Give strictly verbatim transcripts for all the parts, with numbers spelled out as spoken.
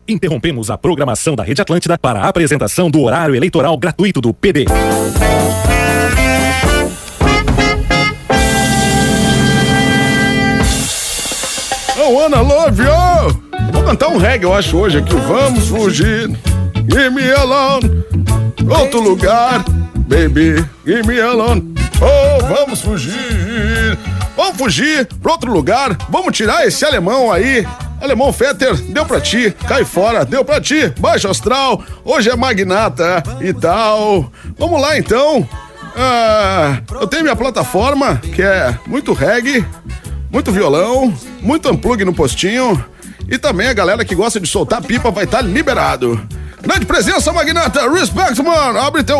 Interrompemos a programação da Rede Atlântida para a apresentação do horário eleitoral gratuito do P D. Oh, Ana Love, oh! Vou cantar um reggae, eu acho, hoje aqui. Vamos fugir, give me alone. Outro lugar, baby, give me alone. Oh, vamos fugir. Vamos fugir pra outro lugar. Vamos tirar esse alemão aí. Alemão Fetter, deu pra ti. Cai fora, deu pra ti. Baixo astral, hoje é magnata e tal. Vamos lá então. Ah, eu tenho minha plataforma, que é muito reggae, muito violão, muito unplug no postinho. E também a galera que gosta de soltar pipa vai estar liberado. Grande presença, magnata. Respect, mano. Abre teu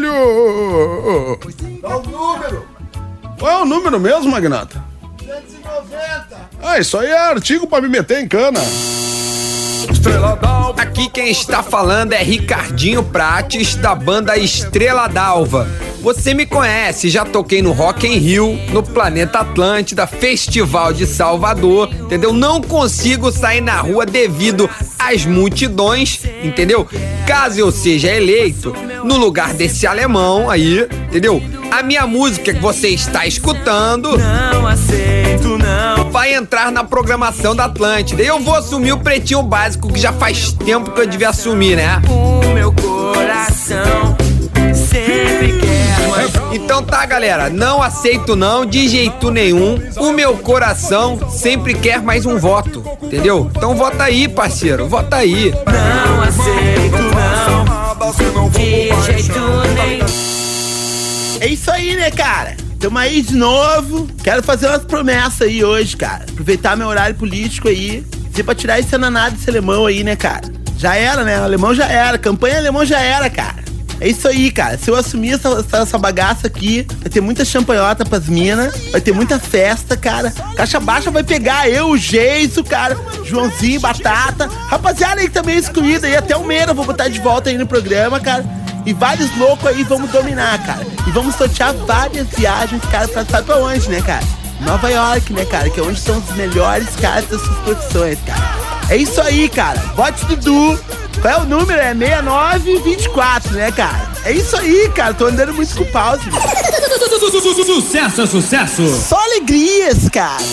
olho. Qual o número? Qual é o número mesmo, magnata? duzentos e noventa. Ah, isso aí é artigo pra me meter em cana. Estrela d'Alva. Aqui quem está falando é Ricardinho Prates, da banda Estrela d'Alva. Você me conhece, já toquei no Rock in Rio, no Planeta Atlântida, Festival de Salvador, entendeu? Não consigo sair na rua devido às multidões, entendeu? Caso eu seja eleito no lugar desse alemão aí, entendeu? A minha música que você está escutando não aceito, não vai entrar na programação da Atlântida. Eu vou assumir o Pretinho Básico, que já faz tempo que eu devia assumir, né? O meu coração sempre quer mais. Então tá, galera, não aceito não, de jeito nenhum. O meu coração sempre quer mais um voto, entendeu? Então vota aí, parceiro, vota aí. Não aceito não, de jeito nenhum. É isso aí, né, cara? Tamo aí de novo. Quero fazer umas promessas aí hoje, cara. Aproveitar meu horário político aí. Dizer pra tirar esse ananado desse alemão aí, né, cara? Já era, né? O alemão já era. Campanha alemão já era, cara. É isso aí, cara. Se eu assumir essa, essa, essa bagaça aqui, vai ter muita champanhota pras minas. Vai ter muita festa, cara. Caixa Baixa vai pegar eu, o Geiso, cara. Joãozinho, Batata. Rapaziada aí também excluída aí. Até o Meira eu vou botar de volta aí no programa, cara. E vários loucos aí vamos dominar, cara. E vamos sortear várias viagens, cara, pra saber pra onde, né, cara? Nova York, né, cara? Que é onde estão os melhores caras das suas profissões, cara. É isso aí, cara. Vote Dudu. Qual é o número? É sessenta e nove vinte e quatro, né, cara? É isso aí, cara. Tô andando muito com pause. Sucesso, sucesso. Só alegrias, cara.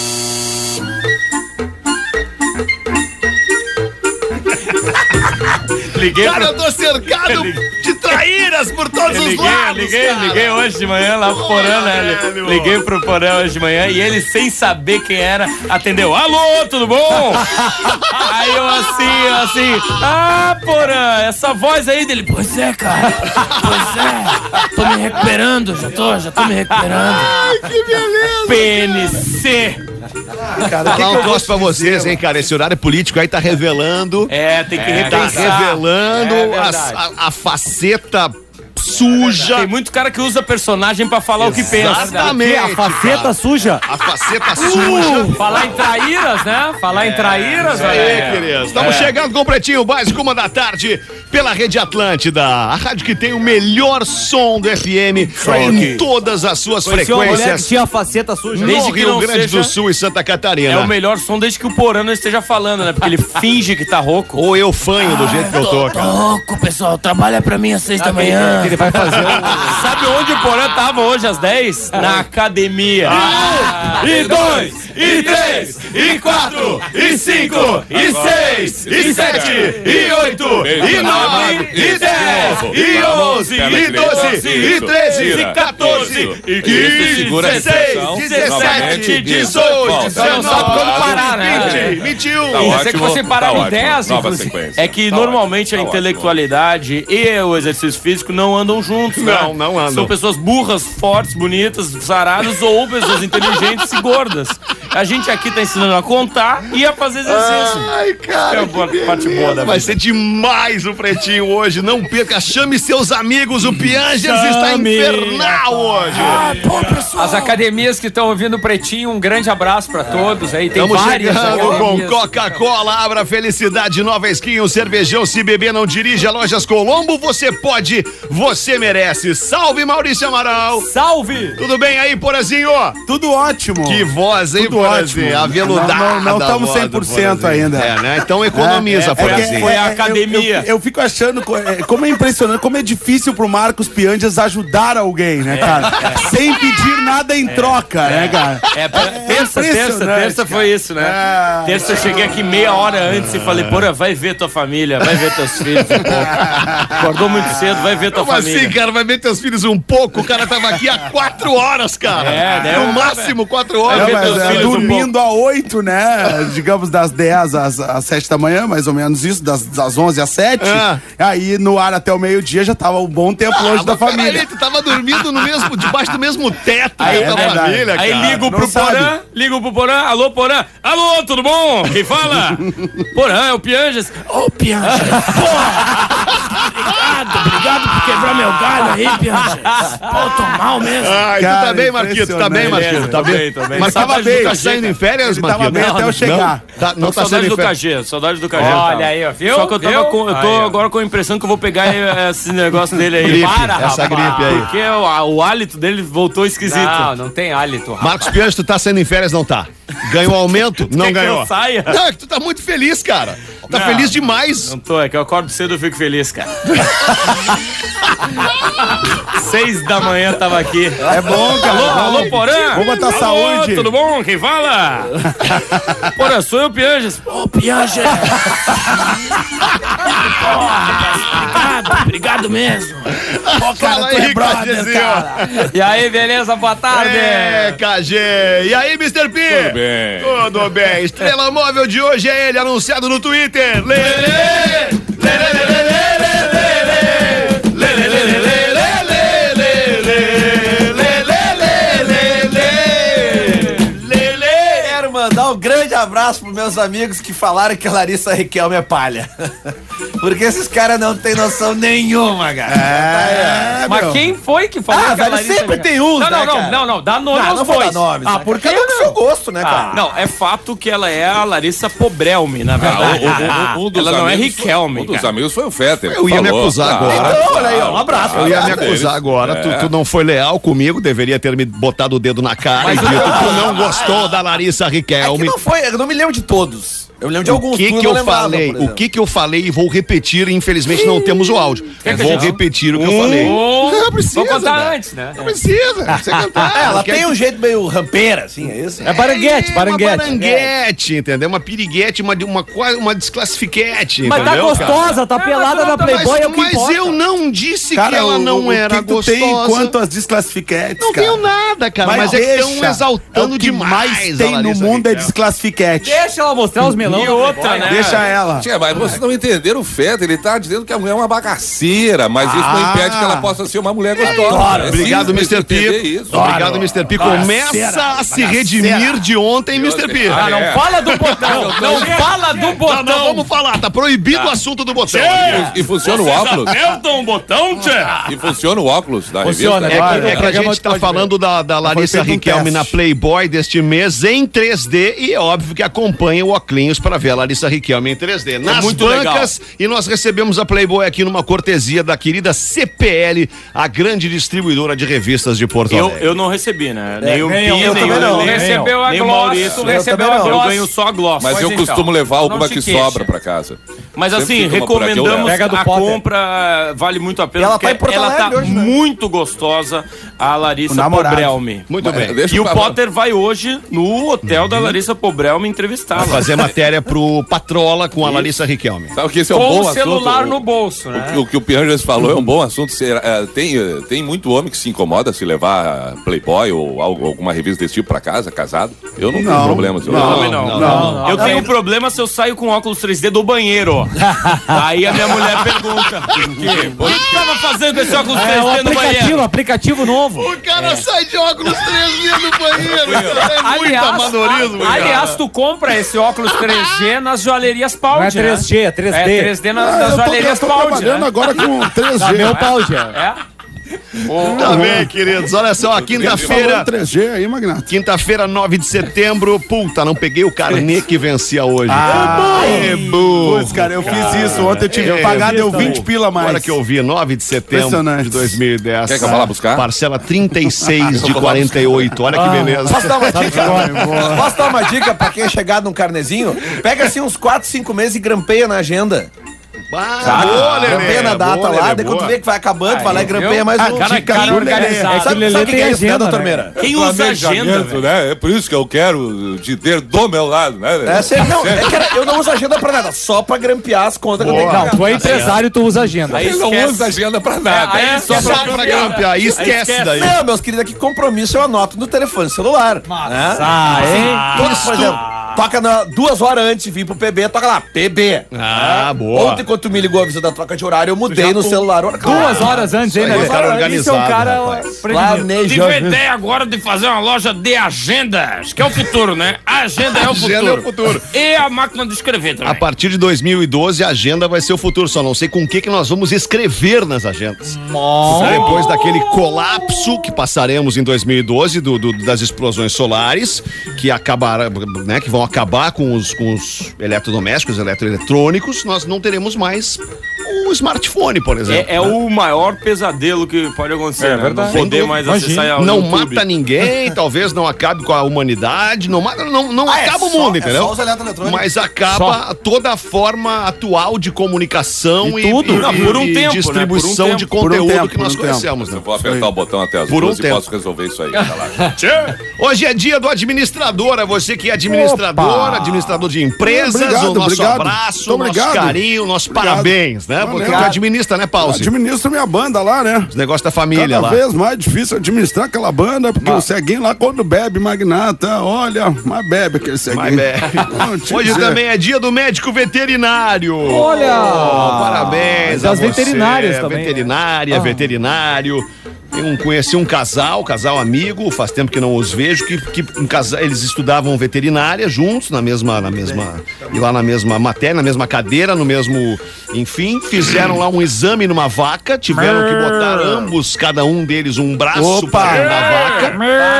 Liguei Cara, pro... eu tô cercado eu liguei... de traíras por todos eu os liguei, lados, liguei, cara. liguei hoje de manhã lá pro Porã, né? Velho. Liguei pro Porã hoje de manhã e ele, sem saber quem era, atendeu. Alô, tudo bom? Aí eu assim, eu assim, ah, Porã, essa voz aí dele. Pois é, cara. Pois é. Tô me recuperando, já tô, já tô me recuperando. Ai, que beleza. P N C. Cara, falar um negócio pra vocês, hein, cara? Esse horário político aí tá revelando. É, tem que é, tá repensar. revelando É a, a, a faceta suja. Tem muito cara que usa personagem pra falar o que pensa. Exatamente. A faceta cara. suja. A faceta suja. Falar em traíras, né? Falar em traíras, Isso aí, é. queridos. Estamos É. chegando com o Pretinho Básico, uma da tarde, pela Rede Atlântida. A rádio que tem o melhor som do F M em todas as suas Conheci uma mulher que frequências. tinha a faceta suja. No Desde que Rio não Grande seja- do Sul e Santa Catarina. É o melhor som desde que o Porã não esteja falando, né? Porque ele finge que tá rouco. Ou eu fanho do jeito que eu tô, cara. Rouco, pessoal. Trabalha pra mim às seis da manhã. Ele vai fazer um... Sabe onde o Porã tava hoje às dez? Na academia. Um, e dois, e três, e quatro, e cinco, e seis, e sete, e oito, e nove, e dez, e onze, e doze, e treze, e quatorze, e quinze, dezesseis, dezessete, dezoito, Você não sabe quando parar, né? vinte, vinte e um. Tá Você que ótimo, você parar tá no ótimo. dez, Nova inclusive. sequência. É que normalmente a intelectualidade e o exercício físico não andam juntos, né? Não, não andam. São pessoas burras, fortes, bonitas, saradas ou pessoas inteligentes e gordas. A gente aqui tá ensinando a contar e a fazer exercício. Ai, cara, É a boa- parte boa da vai vida. ser demais o Pretinho hoje. Não perca, chame seus amigos. O Piangers está Chame. infernal hoje. As academias que estão ouvindo o Pretinho, um grande abraço pra todos aí. Tem Estamos várias chegando com academias. Coca-Cola, abra felicidade, Nova Esquinha, o cervejão, se beber não dirige, a Lojas Colombo, você pode, você merece. Salve, Maurício Amaral. Salve! Tudo bem aí, Porazinho? Tudo ótimo. Que voz, hein, Tudo Frazi, aveludada. Não, não a estamos voz cem por do cento Frazi. ainda. É, né? Então economiza, É, é, Frazi. é, Foi a é, academia. Eu, eu, eu fico achando co- é, como é impressionante, como é difícil pro Marcos Pianges ajudar alguém, né, cara? Sem pedir nada em troca, né, cara? É, pra- terça, terça, impressionante, terça foi isso, né? É. Terça eu cheguei aqui meia hora antes e falei, porra, vai ver tua família, vai ver teus filhos um pouco. Acordou muito cedo, vai ver tua Como família. assim, cara? Vai ver teus filhos um pouco? O cara tava aqui há quatro horas, cara. É, né? No máximo quatro Vai horas. ver Não, mas teus é, filhos um dormindo a oito, né? Digamos, das dez às, às sete da manhã, mais ou menos isso, das, das onze às sete. Ah. Aí no ar até o meio-dia já tava um bom tempo longe da Ah, mas família. peraí, tu tava dormindo no mesmo, debaixo do mesmo teto Aí, da tua é família, cara. aí ligo Não pro sabe. Porã, ligo pro Porã, alô Porã, alô, tudo bom? Quem fala? Porã, é o Pianges. Ô, Pianges, obrigado, obrigado por quebrar meu galho aí, Pianges. Pô, tô mal mesmo. Ai, tu Cara, tá bem, Marquito? Tá bem, impressionante. Marquito? Tá Tô bem? bem, tô bem. Mas Saudade tava bem, do tá K G, saindo em férias, Ele tava Marquito? bem até eu chegar. Tá, não Tô tá saudade saindo em do férias. K G, saudade do K G. Olha tá. aí, ó, viu? Só que eu, tava Viu? com, eu tô Aí, ó. agora com a impressão que eu vou pegar eh, esse negócio dele aí. Gripe, Para, essa rapaz. gripe aí. Porque o, a- o hálito dele voltou esquisito. Não, não tem hálito, rapaz. Marcos Pianges, tu tá saindo em férias? Não tá. Ganhou aumento? Não Quer que ganhou. eu saia? Não, é que tu tá muito feliz, cara. Tá Não. feliz demais. Não tô, é que eu acordo cedo e fico feliz, cara. Seis da manhã tava aqui. É bom, cara. Alô, alô, Porã? Vamos botar Alô, saúde. tudo bom? Quem fala? Porã, sou eu, Pianges. Ô, Pianges. Obrigado, obrigado mesmo. Pô, Fala tu é aí, brother, KGzinho. cara. E aí, beleza? Boa tarde. É, K G. E aí, mister P? Tudo bem. Tudo bem. Estrela móvel de hoje é ele, anunciado no Twitter. Lelê, lelê, lelê, lelê, lelê, lelê, lelê, Quero mandar um grande abraço pros meus amigos que falaram que a Larissa Riquelme é palha. Porque esses caras não têm noção nenhuma, cara. É, Mas meu. quem foi que falou Ah, que a velho, Larissa sempre Riquelme- tem uns, Não, né, não, não, cara? não, não, dá nome Não, aos não vou dar bois. nomes. Ah, né, por cara? que Cada um com não? seu gosto, né, cara? Não, é fato que ela é a Larissa Pobrelme, na Ah, verdade. um- um- um dos ela não é amigos foi- Riquelme, Um dos cara. amigos foi o Fetter. Eu ia me falou. acusar Ah, agora. Então, olha aí, ó, um abraço. Eu ia me deles. acusar agora, tu, É. tu não foi leal comigo, deveria ter me botado o dedo na cara e dito que tu não gostou da Larissa É que Riquelme. não foi, eu não me lembro de todos. Eu me lembro de O alguns. que tu que não eu lembrava, falei? por O exemplo. que que eu falei e vou repetir, infelizmente não temos o áudio. que Vou a gente- repetir o que eu falei. Um, Não precisa, vou contar né? antes, né? Não precisa, você cantar. É, ela Quer tem que- um jeito meio rampeira, assim, é isso? É baranguete, É, baranguete. Uma baranguete, entendeu? Uma piriguete, uma, uma, qua- uma desclassifiquete, Mas tá entendeu, gostosa, tá pelada na Playboy, é o Mas, que mas importa. eu não disse Cara, que ela o- não o era que tu gostosa. tem quanto às desclassifiquetes, Não cara? tenho nada, cara, mas, é que estão deixa. exaltando É o que demais mais a tem no Larissa mundo é Riquelme. desclassifiquete. Deixa ela mostrar os melão. E na outra, Playboy. né? Deixa ela. Tia, mas vocês não entenderam o Fetter. Ele tá dizendo que a mulher é uma bagaceira, mas isso não Ah. impede que ela possa ser uma mulher gostosa. Claro, É obrigado, simples mister P. entender isso. Obrigado, mister P. Começa a se redimir de ontem, mister P. Ah, Ah, não é. fala do botão. Não fala do Não, botão. não, vamos falar, tá proibido o assunto do botão. E, e funciona o óculos? Apertam o botão, tchê? E funciona o óculos da Funciona, revista? É Olha, que, é que a programa gente tu tá pode falando da, da Larissa feito um Riquelme teste. na Playboy deste mês em três D e é óbvio que acompanha o Oclinhos para ver a Larissa Riquelme em três D. Nas muito bancas e nós recebemos a Playboy aqui numa cortesia da querida C P L, a grande distribuidora de revistas de Porto Eu, Alegre. eu não recebi, né? nem o nem eu, Pia, eu nem também o não. Lelê, Recebeu a nem o Gloss, Maurício. tu recebeu a Eu Gloss. ganho só a Gloss. Mas eu Pois então. costumo levar Não alguma te que queixa. sobra pra casa. Mas Sempre assim, fica uma por aqui, eu recomendamos levo. Pega do a Potter. compra, vale muito a pena, E ela porque tá em Porto ela tá Alegre hoje, né? muito gostosa, a O Larissa namorado. Pobrelme. Muito Mas, bem. deixa E eu o falar. Potter vai hoje no hotel da Larissa Pobrelme entrevistá-la. Fazer matéria pro Patrola com a Larissa Riquelme. Sabe que esse é um Com bom o assunto. celular o- no bolso, O, né? que- o que o Pianges falou é um bom assunto. Será- é, tem, eh, tem muito homem que se incomoda se levar Playboy ou algo- alguma revista desse tipo pra casa, casado. Eu não, tenho Não, problemas. Eu não, Também não. não, não, Eu tenho problema se eu saio com óculos três D do banheiro. Aí a minha mulher pergunta: o que que tava fazendo esse óculos É três o D no aplicativo, banheiro? aplicativo novo. O cara sai de óculos três D no banheiro. cara. É muito amadorismo, a- cara. aliás, tu compra esse óculos três G nas joalherias Paudi, Não é três G, né? é três D. É três D nas, Ah, nas eu tô, joalherias eu tô Paudi, trabalhando né? agora com três G. Tá meu pau, já. É? Tá bem, queridos. Olha só, quinta-feira. três G aí, Magnata. Quinta-feira, nove de setembro. Puta, não peguei o carnê que vencia hoje. Ah, é bom. Putz, cara, eu fiz isso. Ontem eu tive É, que pagar, deu vinte pila a mais. Agora que eu vi, nove de setembro Impressionante. de dois mil e dez. Quer que eu vá lá buscar? Parcela trinta e seis de quarenta e oito. Olha que beleza. Posso dar uma dica? Posso dar uma dica pra quem é chegado num carnezinho? Pega assim uns quatro, cinco meses e grampeia na agenda. Ah, boa, Lelê. Grampeia na data Boa, lá, Lelê, daí quando boa. tu vê que vai acabando, vai lá e grampeia mais um. cara, Dica cara aí, organizado. Lelê. É que Sabe, o Lelê sabe o que tem é isso, né, agenda, doutor né? Meira? Quem usa agenda, Planejamento, né? É por isso que eu quero te ter do meu lado, né? É, sério, não, é que era- eu não uso agenda pra nada, só pra grampear as contas que eu tenho que Não, pagar. tu é empresário, tu usa agenda. Aí Ele não esquece. usa agenda pra nada. Aí É, só Só pra pra grampear. Aí esquece daí. Não, meus queridos, aqui compromisso eu anoto no telefone celular. Né? Ah, hein? Todos, por exemplo, toca na, duas horas antes de vir pro P B, toca lá, P B. Ah, boa. Ontem, quando tu me ligou a avisar da troca de horário, eu mudei no celular. Duas horas antes, hein, aí, Lelê? cara organizado, Isso é um cara rapaz. prevenido. Tive Planejou. a ideia agora de fazer uma loja de agendas, que é o futuro, né? A agenda é o Agenda futuro. é o futuro. E a máquina de escrever A também. partir de dois mil e doze, a agenda vai ser o futuro. Só não sei com o que, que nós vamos escrever nas agendas. Depois daquele colapso que passaremos em dois mil e doze do, do- das explosões solares, que acabaram, né, que vão acabar com os, com os eletrodomésticos, eletroeletrônicos, nós não teremos mais o smartphone, por exemplo. É, é o maior pesadelo que pode acontecer, É né? verdade. Não poder mais acessar o Não YouTube. mata ninguém, talvez não acabe com a humanidade, não mata, não, não Ah, é acaba o só- mundo, é entendeu? só os eletroeletrônicos. Mas acaba toda a forma atual de comunicação e, E tudo. e- Não, por um e tempo, né? distribuição Por um de tempo. conteúdo Por um tempo, que nós por um tempo. conhecemos, né? Eu vou apertar o botão até as Por um duas e tempo. posso resolver isso aí. Tá lá. Hoje é dia do administrador, é você que é administrador, Opa! administrador de empresas, Obrigado, o nosso obrigado. abraço, Muito o nosso obrigado. carinho, o nosso Obrigado. parabéns, né? Porque Valeu. tu administra, né, Pause? Administro minha banda lá, né? Os negócios da família Cada lá. vez mais difícil administrar aquela banda, porque o ceguinho lá, quando bebe, magnata, olha, mas bebe aquele ceguinho. Mas bebe. Não, te Hoje dizer. também é dia do médico veterinário. Olha! Oh, parabéns Das a você, veterinárias também, né? Veterinária, veterinário. Eu um- conheci um casal, casal amigo, faz tempo que não os vejo, que, que um casal, eles estudavam veterinária juntos, na mesma, na mesma, e lá na mesma matéria, na mesma cadeira, no mesmo, enfim, fizeram lá um exame numa vaca, tiveram que botar ambos, cada um deles, um braço Opa! para dentro da vaca.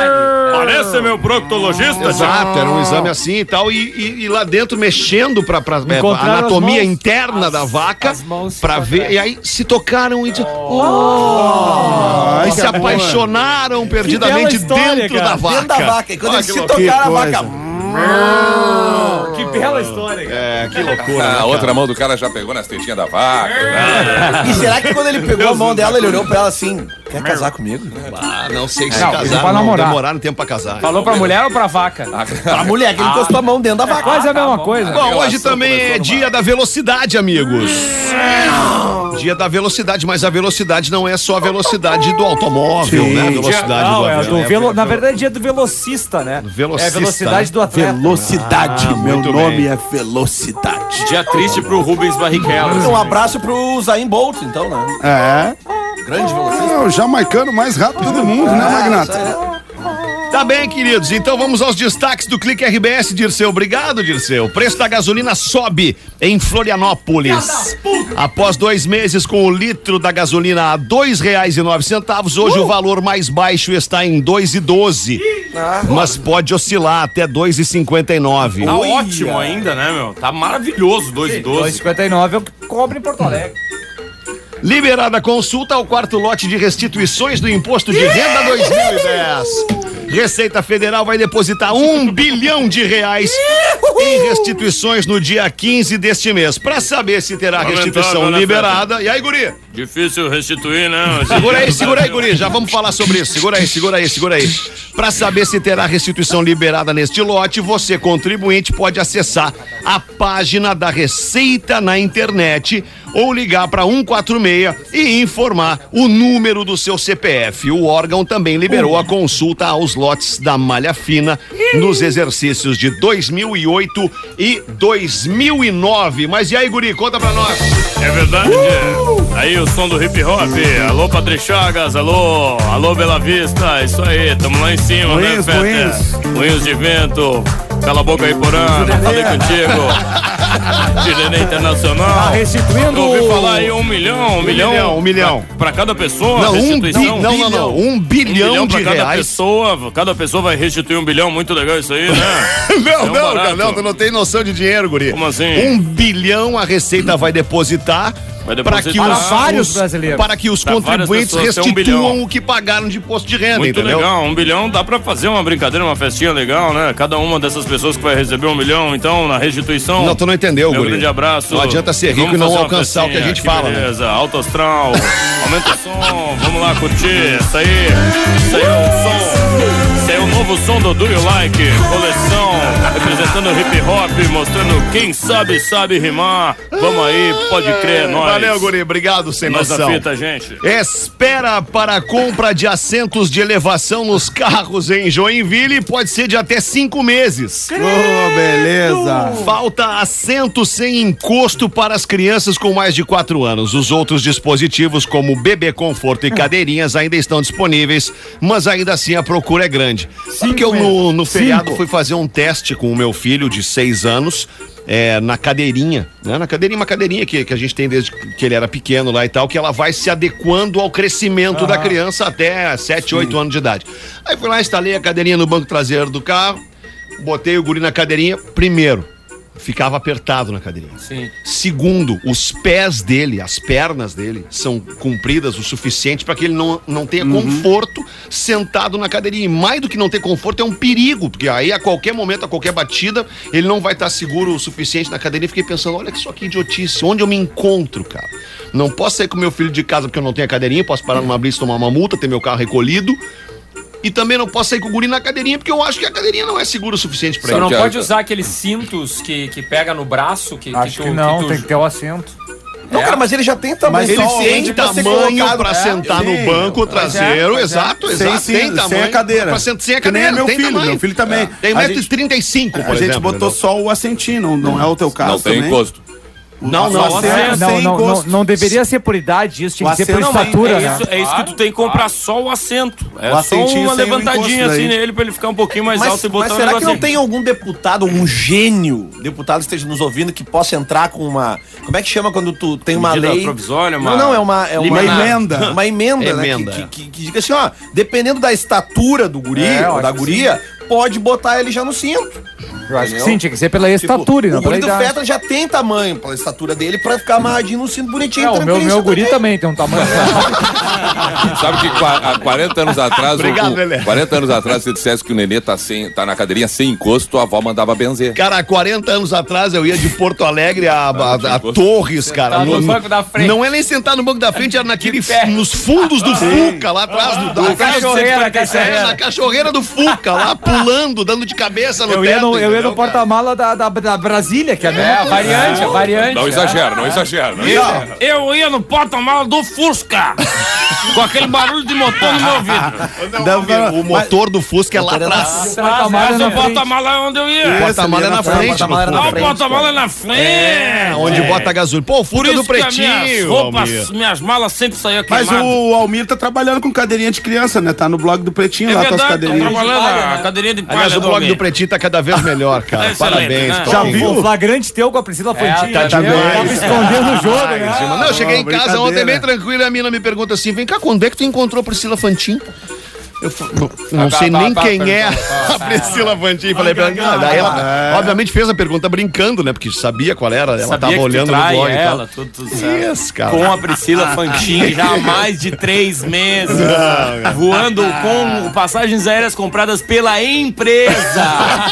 Parece meu proctologista. Exato, era um exame assim e tal, e, e- e lá dentro mexendo pra, pra é, Encontraram a anatomia as mãos. interna da vaca, as mãos se pra ver, encontraram. e aí se tocaram e, e Ai, se que amor. apaixonaram perdidamente bela história, dentro cara. da vaca. Dentro da vaca. E quando Olha eles que se loucura. tocaram a Que vaca. coisa. Que bela história, cara. É, que loucura. Ah, né, a outra cara? mão do cara já pegou nas tetinhas da vaca. né? E será que quando ele pegou a mão dela, ele olhou pra ela assim, quer casar comigo? Ah, não sei se Não, casaram, pra não, namorar. demoraram tempo pra casar. Falou pra mulher ou pra vaca? A mulher, que ele encostou a mão dentro da vaca. Quase a mesma coisa. Bom, hoje relação também é começou no dia da velocidade, amigos. Dia da velocidade, mas a velocidade não é só a velocidade do automóvel, Sim. né? A velocidade Não, do é avião. do velo... Na verdade, é dia do velocista, né? Velocista, É a velocidade né? do atleta. Velocidade, meu muito nome bem. é Velocidade. Dia triste pro Rubens Barrichello. Um abraço pro Zayn Bolt, então, né? É, Grande velocista. é o jamaicano mais rápido do mundo, né, Magnata? Tá bem, queridos. Então vamos aos destaques do Clique R B S, Dirceu. Obrigado, Dirceu. O preço da gasolina sobe em Florianópolis. Após dois meses com o litro da gasolina a dois reais e nove centavos, hoje o valor mais baixo está em dois e doze. Mas pode oscilar até dois e cinquenta e nove. Tá ótimo ainda, né, meu? Tá maravilhoso, dois e dois e doze. cinquenta e nove é o que cobra em Porto Alegre. Liberada a consulta ao quarto lote de restituições do Imposto de Renda dois mil e dez. Receita Federal vai depositar um bilhão de reais em restituições no dia quinze deste mês. Para saber se terá Lamentável, restituição né, liberada. E aí, guri? Difícil restituir, né? Segura aí, segura aí, guri. Já vamos falar sobre isso. Segura aí, segura aí, segura aí. Para saber se terá restituição liberada neste lote, você, contribuinte, pode acessar a página da Receita na internet ou ligar para um quatro seis e informar o número do seu C P F. O órgão também liberou a consulta aos lotes da Malha Fina nos exercícios de dois mil e oito e dois mil e nove. Mas e aí, guri? Conta pra nós. É verdade. Aí o som do hip hop. Alô, Padre Chagas. Alô, alô, Bela Vista. Isso aí, tamo lá em cima, Moinhos, né, Feta? Moinhos de vento. Cala a boca aí, Porã. Não falei contigo. Tirei internacional. Tá restituindo. Eu ouvi falar aí um milhão, um, Um milhão. milhão, um milhão. Pra, pra cada pessoa. Não, um bi, restituição. não, não, não. Um bilhão, Um bilhão de pra cada reais. pessoa. Cada pessoa vai restituir um bilhão. Muito legal isso aí, né? Não, É um não, barato. cara, não, tu não tem noção de dinheiro, guri. Como assim? Um bilhão a Receita vai depositar. Vai Para depositar. que, Para os, vários os- brasileiros. para que os Pra várias contribuintes pessoas, tem um restituam bilhão. o que pagaram de imposto de renda, Muito entendeu? legal, um bilhão dá pra fazer uma brincadeira, uma festinha legal, né? Cada uma dessas pessoas que vai receber um milhão, então, na restituição. Não, tu não entendeu, Meu guri. grande abraço. Não adianta ser rico Vamos e não fazer uma alcançar o que a festinha, gente fala, né? beleza, alto astral, aumenta o som, vamos lá curtir. Isso aí, isso aí é o som. Esse é o novo som do Do You Like, coleção, representando o hip hop, mostrando quem sabe, sabe rimar. Vamos aí, pode crer, é nóis. Valeu, guri. Obrigado, sem Nós da noção. fita, gente. Espera para a compra de assentos de elevação nos carros em Joinville pode ser de até cinco meses. Ô, beleza. Falta assento sem encosto para as crianças com mais de quatro anos. Os outros dispositivos, como bebê conforto e cadeirinhas, ainda estão disponíveis, mas ainda assim a procura é grande. Sabe que eu no, no feriado Cinco. fui fazer um teste com o meu filho de seis anos. É, na cadeirinha, né? Na cadeirinha, uma cadeirinha que, que a gente tem desde que ele era pequeno lá e tal, que ela vai se adequando ao crescimento da criança até sete, oito anos de idade. Aí fui lá, instalei a cadeirinha no banco traseiro do carro, botei o guri na cadeirinha. Primeiro, ficava apertado na cadeirinha. Sim. Segundo, os pés dele, as pernas dele, são compridas o suficiente para que ele não, não tenha conforto sentado na cadeirinha. E mais do que não ter conforto, é um perigo, porque aí a qualquer momento, a qualquer batida, ele não vai estar seguro o suficiente na cadeirinha. Fiquei pensando, olha que isso aqui idiotice, onde eu me encontro, cara? Não posso sair com meu filho de casa porque eu não tenho a cadeirinha, posso parar numa blitz, tomar uma multa, ter meu carro recolhido. E também não posso sair com o guri na cadeirinha, porque eu acho que a cadeirinha não é segura o suficiente pra Você ele. não que pode a- usar aqueles cintos que, que pega no braço, que, Acho tu, que não, tu- tem que ter o assento. Não, cara, mas ele já tem tamanho. Mas Ele só tem onde pra ser tamanho colocado, pra é, sentar sim. no banco traseiro, pois é. exato, Sem exato. cinto, tem sem tamanho a cadeira. Pra sentar sem a Que nem cadeira. é meu tem filho, tamanho. meu filho também. Tem A um metro e gente- trinta e cinco, por A gente exemplo. botou entendeu? só o assentinho, não, não é o teu caso Não tem também. encosto. Não, Só não, assento assento. Não, sem não, não, encosto. não deveria ser por idade isso, tinha que O ser por assento não, estatura, é né? isso, é isso que tu tem que comprar só o assento. É O só assentinho uma sem o levantadinha encosto assim daí. nele pra ele ficar um pouquinho mais Mas, alto e botar mas um será que não negocinho. tem algum deputado, um gênio deputado esteja nos ouvindo que possa entrar com uma... Como é que chama quando tu tem uma Medida lei... provisória, uma- Não, não, é uma... É uma, Uma emenda. Uma emenda, né? Emenda. Que, que, que diga assim, ó, dependendo da estatura do guri, É, eu ou da acho que guria, pode botar ele já no cinto. Eu acho que Entendeu? sim, tinha que ser pela estatura, e Tipo, não o pela guri do idade. Fetra já tem tamanho pela estatura dele pra ficar amarradinho no cinto bonitinho. É, o meu, tranquilinho, meu guri sentadinho. também tem um tamanho. Sabe que qua- há quarenta anos atrás, Obrigado, o, Lelé. quarenta anos atrás, se dissesse que o nenê tá, sem, tá na cadeirinha sem encosto, a avó mandava benzer. Cara, há quarenta anos atrás eu ia de Porto Alegre a, a- tinha a encosto. Torres, cara. Sentar no banco da frente. Não é nem sentar no banco da frente, era naquele, pé. nos fundos do Fuca, lá atrás do, da cachorreira, É, cachorreira. na cachorreira do Fuca, lá pulando, dando de cabeça no Eu teto. ia no, eu ia entendeu, no cara? porta-mala da, da, da Brasília, que é a É, mesma a coisa. variante, a variante. Não é. exagera, não exagera. Não Eu, exagera. eu ia no porta-mala do Fusca, com aquele barulho de motor no meu ouvido. Não, meu, o motor do Fusca é lá atrás. Porta-mala Mas na o frente. porta-mala é onde eu O ia. porta-mala é na frente. porta-mala do era Ah, na o Fusca. porta-mala é na frente. É, onde bota a gasolina. Pô, o Por Fusca isso do que as minhas Pretinho, roupas, Almir. minhas malas sempre saíam Mas queimadas. o Almir tá trabalhando com cadeirinha de criança, né? Tá no blog do Pretinho É lá com as verdade, tô cadeirinhas. trabalhando palha, a né? cadeirinha de palha Aliás, o blog Almir. do Pretinho tá cada vez melhor, cara. É excelente, Parabéns. né? pô. Já O viu? flagrante teu com a Priscila Fantin. tá Tava bem. escondendo o jogo, né? Não, eu cheguei em casa ontem brincadeira. bem tranquilo e a mina me pergunta assim: vem cá, quando é que tu encontrou Priscila Fantin? Eu fa- não, não sei tá, nem tá, quem é perguntou. a Priscila Fantin. Falei pra ela, daí ela, obviamente, fez a pergunta brincando, né? Porque sabia qual era, ela Sabia tava que tu olhando no trai blog e tal. ela, tudo, tudo certo. Isso, cara. Com a Priscila Fantin já há mais de três meses. Voando com passagens aéreas compradas pela empresa.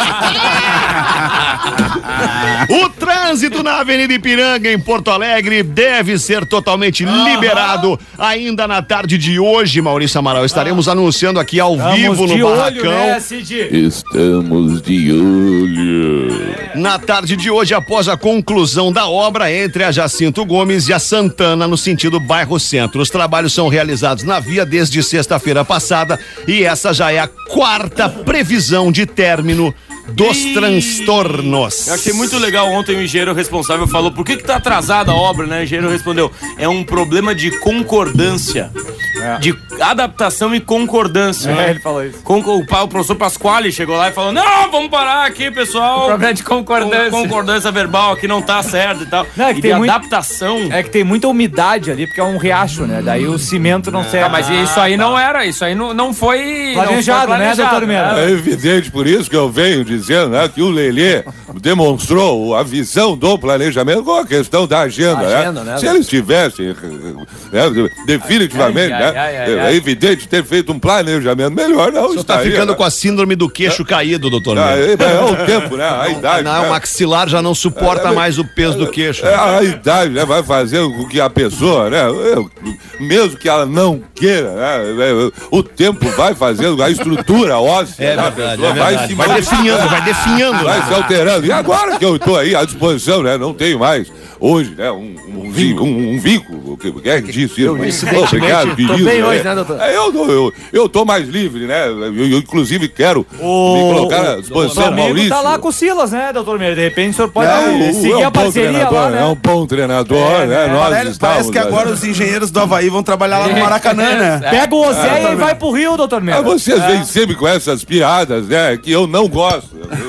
O trânsito na Avenida Ipiranga, em Porto Alegre, deve ser totalmente liberado ainda na tarde de hoje, Maurício Amaral. Estaremos anunciando aqui ao vivo no de olho, Barracão. né, Cid? Estamos de olho. Na tarde de hoje, após a conclusão da obra entre a Jacinto Gomes e a Santana, no sentido bairro Centro. Os trabalhos são realizados na via desde sexta-feira passada e essa já é a quarta previsão de término dos Ih, transtornos. Eu achei muito legal ontem o engenheiro responsável falou, por que que tá atrasada a obra, né? O engenheiro respondeu, é um problema de concordância. De, adaptação e concordância. É, né? ele falou isso. Com, o, o professor Pasquale chegou lá e falou: não, vamos parar aqui, pessoal. O problema de concordância. Com, concordância verbal aqui não tá certo e tal. Não, é que e tem de muito- adaptação. É que tem muita umidade ali, porque é um riacho, né? Daí o cimento não serve. Ah, mas isso aí não era, isso aí não, não foi Planejado, não foi né, doutor Melo? É evidente, por isso que eu venho dizendo, né, que o Lelê demonstrou a visão do planejamento com a questão da agenda, Agenda, né? né? Se eles tivessem, né, definitivamente, Ai, ai, né, ai, ai, ai. é evidente ter feito um planejamento melhor, não O senhor tá estaria, ficando né? com a síndrome do queixo caído, doutor Ah, Melo. é, é o tempo, né? A idade. Não, né? o maxilar já não suporta mais o peso do queixo. É, a idade, né, vai fazer com que a pessoa, né, é, mesmo que ela não queira, né, é, o tempo vai fazendo, a estrutura óssea, É né, a verdade, pessoa é verdade. vai se Vai definhando, vai definhando. vai se alterando. E agora que eu estou aí à disposição, né, não tenho mais hoje, né, um, um vínculo, um, um vínculo, o que quem é que disse isso? Obrigado, Tô querido. bem hoje, é. né, doutor? É, eu, tô- eu, eu tô mais livre, né, eu, eu, inclusive quero me colocar à O disposição, amigo Maurício. tá lá com o Silas, né, doutor Meira? De repente o senhor pode É, o- seguir é um a bom parceria treinador, lá, né? É um bom treinador, É, né? né? Nós Parece, parece que estamos, agora né? os engenheiros do Havaí vão trabalhar lá no Maracanã, né? Pega o Oséia e vai pro Rio, doutor Ah, Meira. vocês vêm sempre com essas piadas, né? Que eu não gosto.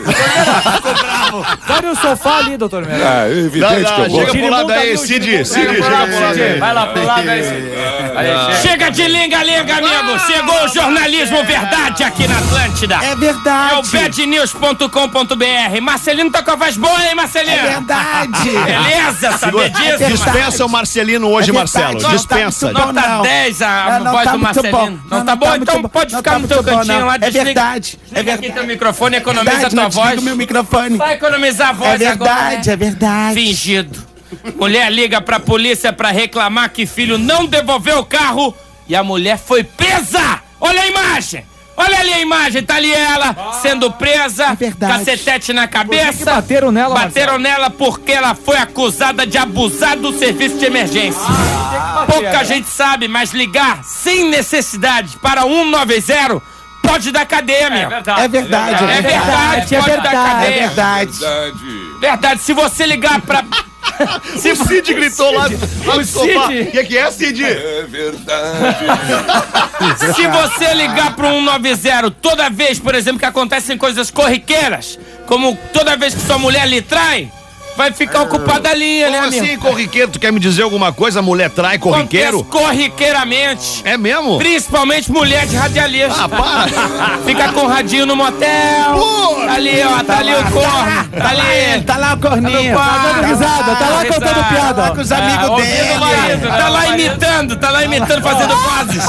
Vai no sofá ali, doutor Meira. Ah, é evidente Não, que eu não, vou. chega pro lado aí, Cid. Cid, chega pro lado aí. Vai lá pro lado aí. Aí, chega. Chega de linga-linga, amigo! Chegou o jornalismo verdade aqui na Atlântida! É É o verdade. bad news ponto com ponto b r. Marcelino tá com a voz boa, hein, Marcelino? É verdade. Beleza, saber disso? Dispensa o Marcelino hoje, É verdade. Marcelo. Não, tá Dispensa. muito bom. Nota não. dez a É, não voz tá do muito Marcelino. bom. Não, tá bom? muito Então bom. pode Não ficar tá no teu muito bom, cantinho não. lá, É desliga. verdade. É Desliga aqui verdade. teu microfone, economiza a Verdade, tua não desliga voz. o meu microfone. Vai economizar a É voz verdade, agora, né? é verdade. Fingido. Mulher liga pra polícia pra reclamar que filho não devolveu o carro e a mulher foi presa! Olha a imagem! Olha ali a imagem, tá ali ela sendo presa, É verdade. cacetete na Por que que cabeça. bateram nela, Bateram nela porque ela foi acusada de abusar do serviço de emergência. Marcelo? Pouca gente sabe, mas ligar sem necessidade para um nove zero pode dar cadeia, meu. É verdade. É verdade, É verdade, é pode dar verdade, É cadeia. verdade. Verdade. Verdade, se você ligar pra... se O Cid gritou lá, lá no sofá. O Cid. que, que é, Cid? É verdade. Se você ligar pro um nove zero toda vez, por exemplo, que acontecem coisas corriqueiras, como toda vez que sua mulher lhe trai, vai ficar ocupada a linha, né, Como amigo? assim, corriqueiro? Tu quer me dizer alguma coisa? A mulher trai corriqueiro? Acontece corriqueiramente. É mesmo? Principalmente mulher de radialista. Ah, para. Fica com o radinho no motel. Pô. Tá ali, ó, tá ali o corno. Tá ali. Tá lá o corninho. Tá dando risada, tá lá contando risada. piada. Tá lá com os amigos ouvindo dele. o marido, Tá lá imitando, tá lá imitando, fazendo vozes.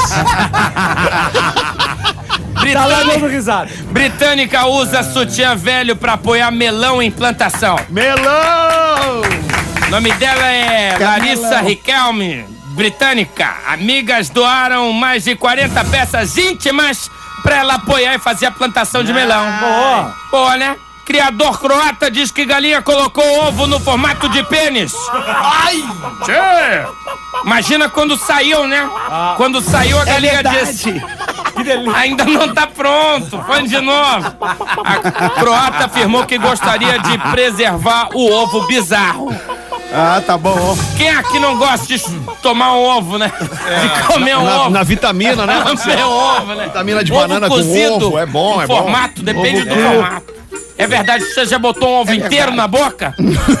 Tá lá dando risada. Britânica usa sutiã velho pra apoiar melão em plantação. Melão! O nome dela é Camelão. Larissa Riquelme, britânica. Amigas doaram mais de quarenta peças íntimas pra ela apoiar e fazer a plantação de melão. Boa. Boa, né? Criador croata diz que galinha colocou ovo no formato de pênis. Ai! Tchê! Imagina quando saiu, né? Quando saiu a galinha disse... Ainda não tá pronto, põe de novo. A croata afirmou que gostaria de preservar o ovo bizarro. Ah, tá bom. Quem aqui não gosta de tomar um ovo, né? De comer um Na, ovo. na vitamina, né? Comer um ovo, né? Vitamina de Ovo banana com cozido, ovo, é bom, é o bom. formato, depende Ovo do cru. formato. É verdade que você já botou um ovo inteiro na boca?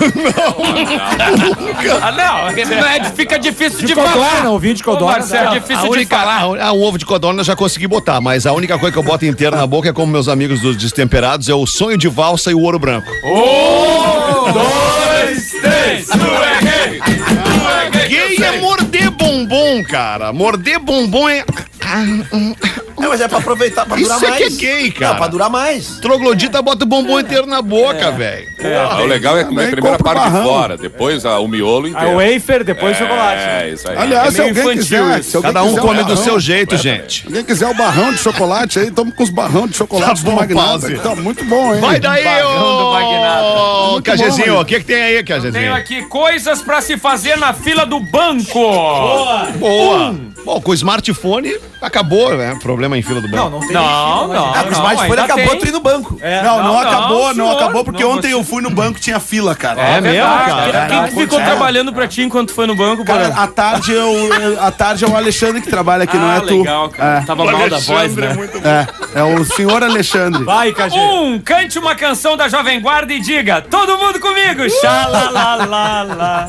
Ah, não, não é, fica difícil de, De falar. codorna, ouvinte de codorna. Ô, Marcelo, é A difícil de única, falar. a, a, o ovo de codorna eu já consegui botar, mas a única coisa que eu boto inteiro na boca é como meus amigos dos destemperados, é o sonho de valsa e o ouro branco. Um, dois, três. Tu é gay. Tu é gay. Gay é morder bombom, cara. Morder bombom é... É, mas é pra aproveitar, pra durar Isso é mais. que é gay, cara. Não, pra durar mais. Troglodita bota o bombom inteiro na boca, velho. Ah, o legal é comer a Também primeira compra parte de barrão. fora, depois ah, o miolo Aí inteiro. o wafer, depois o chocolate. É, isso aí. Aliás, É se meio alguém infantil quiser, isso. se alguém Cada um quiser come do barrão, seu jeito, gente. Se alguém quiser o barrão de chocolate aí, toma com os barrão de chocolate Tá bom, do Magnata. pause. Então, muito bom, hein? Vai daí, Barrão do Magnata. ô... Muito Cajezinho, bom, o que que tem aí, Cajezinho? Tenho aqui coisas pra se fazer na fila do banco. Boa. Bom, com o smartphone acabou, né? Problema em fila do banco. Não, não tem Não, fila, não. Ah, com o smartphone acabou tu ir no banco. É, Não, não, não, acabou, não, senhor. acabou, porque Não, ontem você- eu fui no banco, tinha fila, cara. É mesmo, Verdade. cara? Quem que ficou É. trabalhando pra ti enquanto foi no banco, Cara, Porã? à tarde, eu, à tarde é o Alexandre que trabalha aqui, não Ah, é tu. legal, cara. É. Tava mal da voz, né? É, é o senhor Alexandre. Vai, Cagê. Um, cante uma canção da Jovem Guarda e diga: todo mundo comigo! Xalalalala.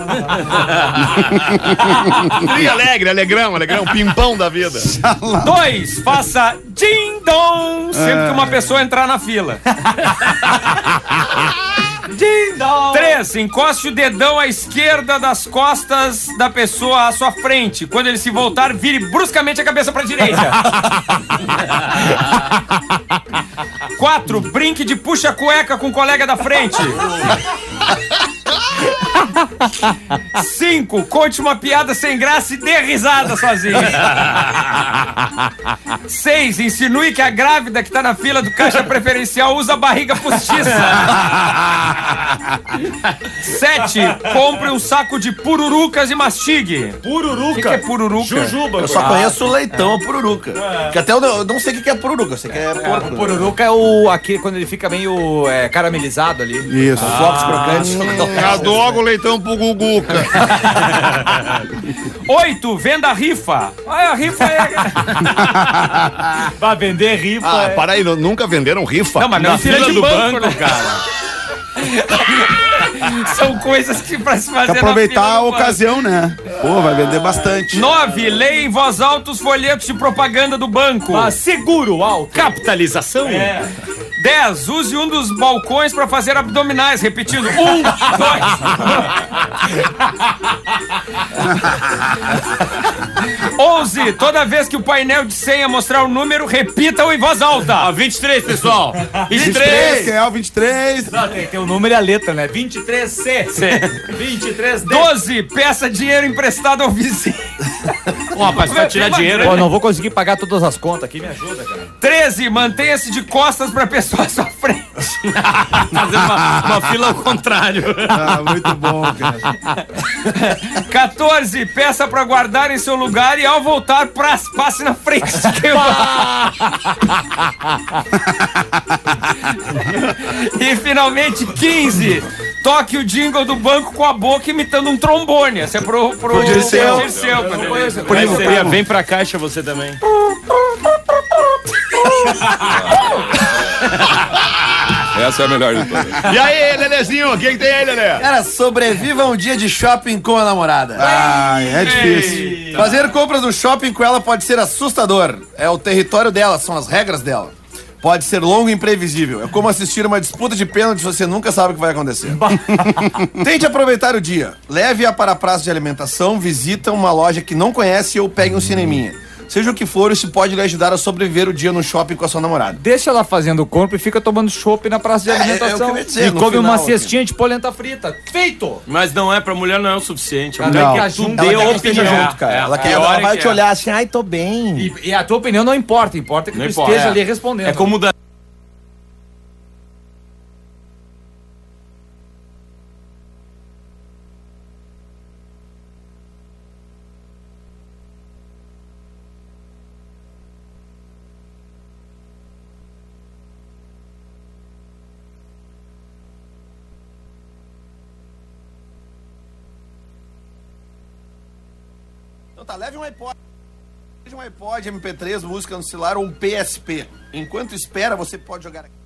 Tri alegre, alegrão, alegrão, pimpão da vida. Dois, faça din-dom sempre que uma pessoa entrar na fila. Ding-dong. Três, encoste o dedão à esquerda das costas da pessoa à sua frente. Quando ele se voltar, vire bruscamente a cabeça pra direita. Quatro, brinque de puxa-cueca com o colega da frente. Cinco, conte uma piada sem graça e dê risada sozinho. Seis, insinue que a grávida que tá na fila do caixa preferencial usa barriga postiça. Sete, compre um saco de pururucas e mastigue. Pururuca. O que, que é pururuca? Jujuba. Eu só conheço o leitão, a pururuca. Que até eu não, eu não sei o que que é pururuca, eu sei que é porco. O pururuca é o aquele quando ele fica meio é, caramelizado ali. Isso. Flocos crocantes. Adogo o leitão pro Guguca. Oito, venda rifa. Ah, a rifa é... Vai vender rifa. Ah, é. para aí, não- nunca venderam rifa? Não, mas não Na em fila fila de do banco, banco, né, cara? São coisas que pra se fazer Pra aproveitar na a fila do banco. ocasião, né? Pô, vai vender bastante. Nove, leia em voz alta os folhetos de propaganda do banco. Ah, seguro alto. Capitalização? É. dez, use um dos balcões para fazer abdominais, repetindo. Um, dois. onze, toda vez que o painel de senha mostrar o número, repita-o em voz alta. Ah, vinte e três, pessoal. vinte e três, quem é o vinte e três? Não, tem, tem o número e a letra, né? vinte e três C. vinte e três D. doze, peça dinheiro emprestado ao vizinho. Pô, rapaz, vai tirar dinheiro. Pô, não vou conseguir pagar todas as contas aqui, me ajuda, cara. treze, mantenha-se de costas para a pessoa à sua frente. Fazer uma, uma fila ao contrário. Ah, muito bom, cara. quatorze, peça para guardar em seu lugar e ao voltar, pra, passe na frente de quem vai. E finalmente, quinze, toque o jingle do banco com a boca imitando um trombone. Esse é pro, pro, Pro Dirceu. pro Dirceu, quando ele- Mas seria, vem pra caixa você também. Essa é a melhor de todas. E aí, Lelezinho, o que, que tem aí, Lelé? Cara, sobreviva um dia de shopping com a namorada. Ah, é difícil. Fazer compras no shopping com ela pode ser assustador. É o território dela, são as regras dela. Pode ser longo e imprevisível. É como assistir uma disputa de pênaltis, você nunca sabe o que vai acontecer. Tente aproveitar o dia. Leve-a para a praça de alimentação, visita uma loja que não conhece ou pegue um cineminha. Seja o que for, isso pode lhe ajudar a sobreviver o dia no shopping com a sua namorada. Deixa ela fazendo o corpo e fica tomando chopp na praça de É, é, é o que alimentação. eu ia dizer, e no come final, uma assim. cestinha de polenta frita. Feito! Mas não é, pra mulher não é o suficiente. A Não. mulher Ela quer quer tudo junto, de Ela quer que esteja opinião. junto, cara. É, ela, quer, pior ela é vai que te é. olhar assim, ai, tô bem. E, e a tua opinião não importa. Importa que Não tu importa. esteja É. ali respondendo. É como da... Então tá, leve um iPod. Leve um iPod, M P três, música no celular ou um P S P. Enquanto espera, você pode jogar aqui.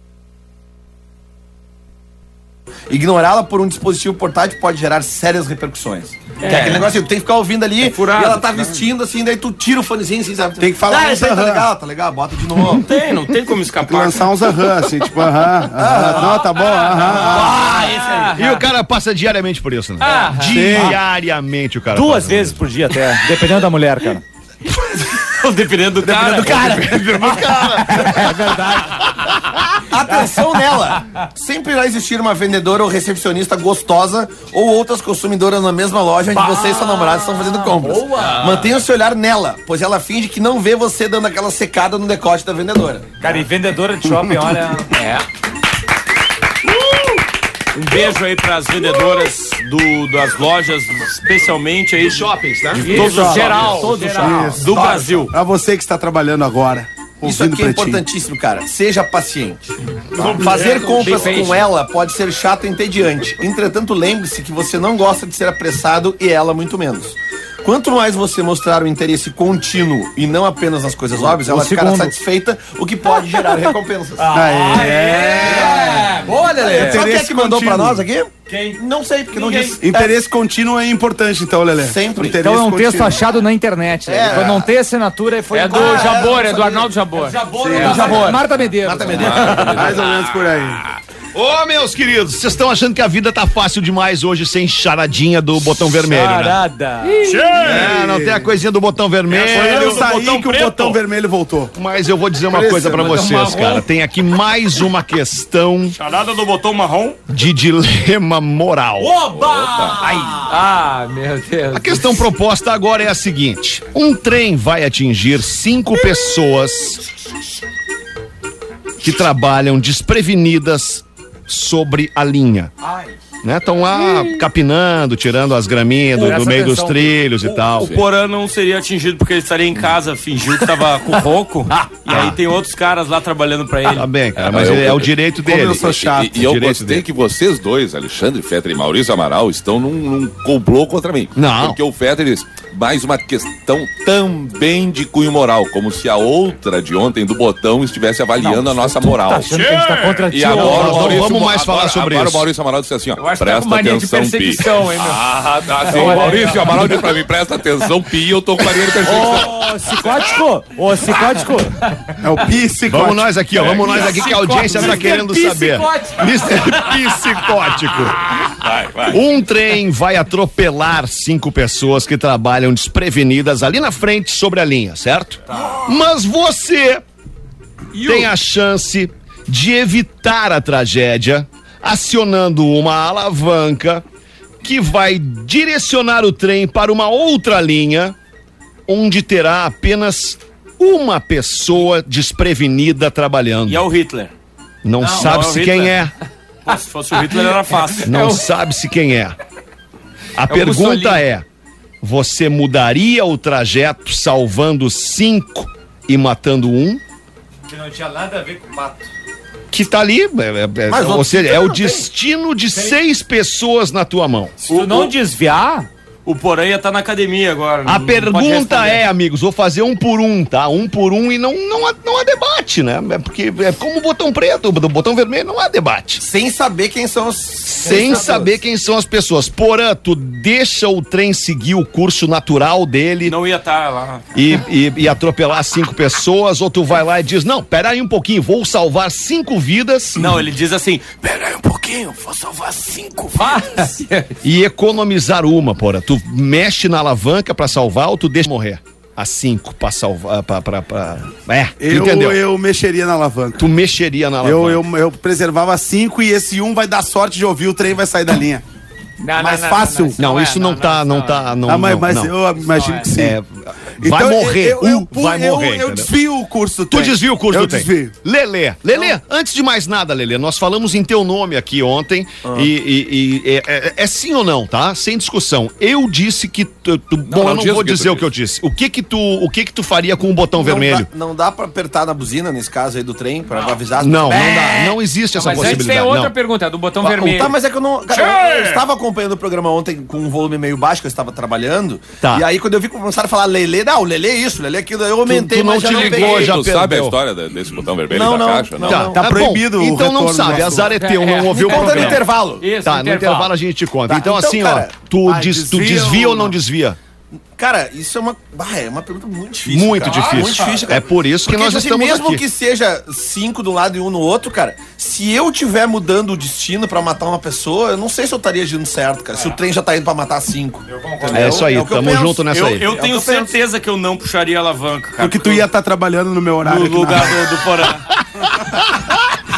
Ignorá-la por um dispositivo portátil pode gerar sérias repercussões. Que é aquele negócio, tu tem que ficar ouvindo ali furado, e ela tá vestindo assim, daí tu tira o fonezinho assim, sabe? Tem que falar Ah, uns isso aí tá aham. legal, tá legal, bota de novo. Não tem, não tem como Tem que escapar. lançar uns aham, assim, tipo, aham, aham. Não, tá bom, aham, aham. E o cara passa diariamente por isso, né? Ah, Diariamente o cara Duas passa vezes por dia até, dependendo da mulher, cara. Dependendo do cara. É verdade. Atenção nela! Sempre irá existir uma vendedora ou recepcionista gostosa ou outras consumidoras na mesma loja onde você e sua namorada estão fazendo compras. Mantenha o seu olhar nela, pois ela finge que não vê você dando aquela secada no decote da vendedora. Cara, e vendedora de shopping, olha. É. Um beijo aí pras vendedoras do, das lojas, especialmente aí. Shoppings, né? De todos os Geral, todos geral. os do Brasil. Pra você que está trabalhando agora. Isso ouvindo aqui é Pretinho. importantíssimo, cara. Seja paciente. Fazer compras com ela pode ser chato e entediante. Entretanto, lembre-se que você não gosta de ser apressado e ela muito menos. Quanto mais você mostrar um interesse contínuo e não apenas nas coisas óbvias, ela ficará segundo. satisfeita, o que pode gerar recompensas. É. Boa, Lelê. Sabe quem é Interesse que mandou pra contínuo. nós aqui? Quem? Não sei, porque não disse. Interesse contínuo é importante, então, Lelê. Sempre. Interesse Então é um texto contínuo. achado na internet. né? É. Quando não tem assinatura, foi É do Ah, Jabor, é do Arnaldo Jabor. Sim, é. Jabor. Marta Medeiros. Marta Medeiros. Mais ou menos por aí. Ô, meus queridos, vocês estão achando que a vida tá fácil demais hoje sem charadinha do botão vermelho, né? Charada. É, não tem a coisinha do botão vermelho. Eu saí botão que o preto. botão vermelho voltou. Mas eu vou dizer uma coisa pra vocês, cara. Tem aqui mais uma questão Charada do botão marrom. de dilema moral. Ah, meu Deus. A questão proposta agora é a seguinte: um trem vai atingir cinco pessoas que trabalham desprevenidas sobre a linha. Né? Estão lá capinando, tirando as graminhas do, do Presta meio dos atenção. trilhos e tal. O Porã não seria atingido porque ele estaria em casa, fingiu que tava com rouco. E aí tem outros caras lá trabalhando pra ele. Tá bem, cara, mas eu- é o direito Como dele. eu sou chato. E, e eu Direito gostei dele. que vocês dois, Alexandre Fetter e Maurício Amaral, estão num, num complô contra mim. Não. Porque o Fetter diz, mais uma questão também de cunho moral, como se a outra de ontem do botão estivesse avaliando a nossa moral. Tá achando que a gente tá contra ti? E agora, Não, o não Maurício, vamos mais agora, falar sobre agora isso. o Maurício Amaral disse assim, ó, Eu acho que tá com presta mania de atenção, Pi. perseguição, hein, meu? Ah, tá sim. O Maurício Amaral disse pra mim, presta atenção, Pi, eu tô com mania de perseguição. Ô, psicótico! Ô, psicótico! É o psicótico. Vamos nós aqui, ó. Vamos nós aqui que a audiência tá querendo saber. mister Psicótico. Vai, vai. Um trem vai atropelar cinco pessoas que trabalham desprevenidas ali na frente sobre a linha, certo? Mas você tem a chance de evitar a tragédia acionando uma alavanca que vai direcionar o trem para uma outra linha onde terá apenas uma pessoa desprevenida trabalhando. E é o Hitler. Não, Não, sabe não é o se Hitler. quem é. Pô, se fosse o Hitler era fácil. Não sabe-se quem é. A pergunta Mussolini. é: você mudaria o trajeto salvando cinco e matando um? Que não tinha nada a ver com o mato. Que tá ali, é, é, é, Mas ou outro seja, cinco é o não tem. destino de seis pessoas na tua mão. Se tu não desviar, O Porã ia estar na academia agora. A não pode pergunta responder. é, amigos, vou fazer um por um, tá? Um por um e não, não, há, não há debate, né? É porque é como o botão preto, o botão vermelho, não há debate. Sem saber quem são os. Sem saber quem são as pessoas. Porã, tu deixa o trem seguir o curso natural dele Não ia estar lá. e, e, e atropelar cinco pessoas, ou tu vai lá e diz, não, pera aí um pouquinho, vou salvar cinco vidas Não, ele diz assim: pera aí um pouquinho, vou salvar cinco vidas. e economizar uma, Porã. Tu mexe na alavanca pra salvar ou tu deixa morrer? As cinco pra salvar, pra... pra, pra... É, tu Eu, entendeu? eu mexeria na alavanca. Tu mexeria na alavanca. Eu, eu, eu preservava cinco e esse um vai dar sorte de ouvir, o trem vai sair da linha. Não, Mais fácil. Não, é, isso não, tá, não, tá, não, ah, mas, não, mas não. eu imagino que sim. É, vai Então, morrer, eu, eu, um vai eu, morrer, Eu, entendeu? desvio o curso do Tu trem. desvia o curso eu do trem. desvio. Lelê, Lelê, antes de mais nada, Lelê, nós falamos em teu nome aqui ontem Ah. e, e- e é, é- é sim ou não, tá? Sem discussão. Eu disse que tu, tu- bom, não eu não diz vou o que tu dizer o disse. que eu disse. O que que tu, o que que tu faria com o botão Não vermelho? dá, não dá pra apertar na buzina, nesse caso aí do trem, pra avisar as Não, não pessoas. dá. Não existe essa Mas antes tem possibilidade. outra Não. pergunta, é do botão Ah, vermelho. Tá, mas é que eu não. Cara, eu, eu estava acompanhando o programa ontem com um volume meio baixo, que eu estava trabalhando. Tá. E aí, quando eu vi que começaram a falar Lelê, não, Lelê é isso, Lelê é aquilo, eu aumentei, tu não mas já te não ligou, peguei. já Tu sabe a perdeu. história da- desse botão vermelho Não, da não. caixa? Não. Tá, Tá bom, proibido o Então não retorno sabe, do azar é teu, É, não é. ouviu o Conta no programa. intervalo. Isso, Tá, no intervalo a gente te conta. Tá, então, então, assim, cara, ó, tu, vai, des- tu desvia desvia ou ou não não? desvia? Cara, isso é uma. Ah, é uma pergunta muito difícil. Muito cara. difícil. Muito difícil, cara. É por isso que Porque, nós tipo assim, estamos mesmo aqui. que seja cinco de um lado e um no outro, cara, se eu tiver mudando o destino pra matar uma pessoa, eu não sei se eu estaria agindo certo, cara. Se o trem já tá indo pra matar cinco. É isso aí, É o que eu tamo penso. junto nessa Eu, aí. eu tenho o que eu penso. certeza que eu não puxaria a alavanca, cara. Porque tu ia estar trabalhando no meu horário. no aqui na lugar rádio. do, do Porã.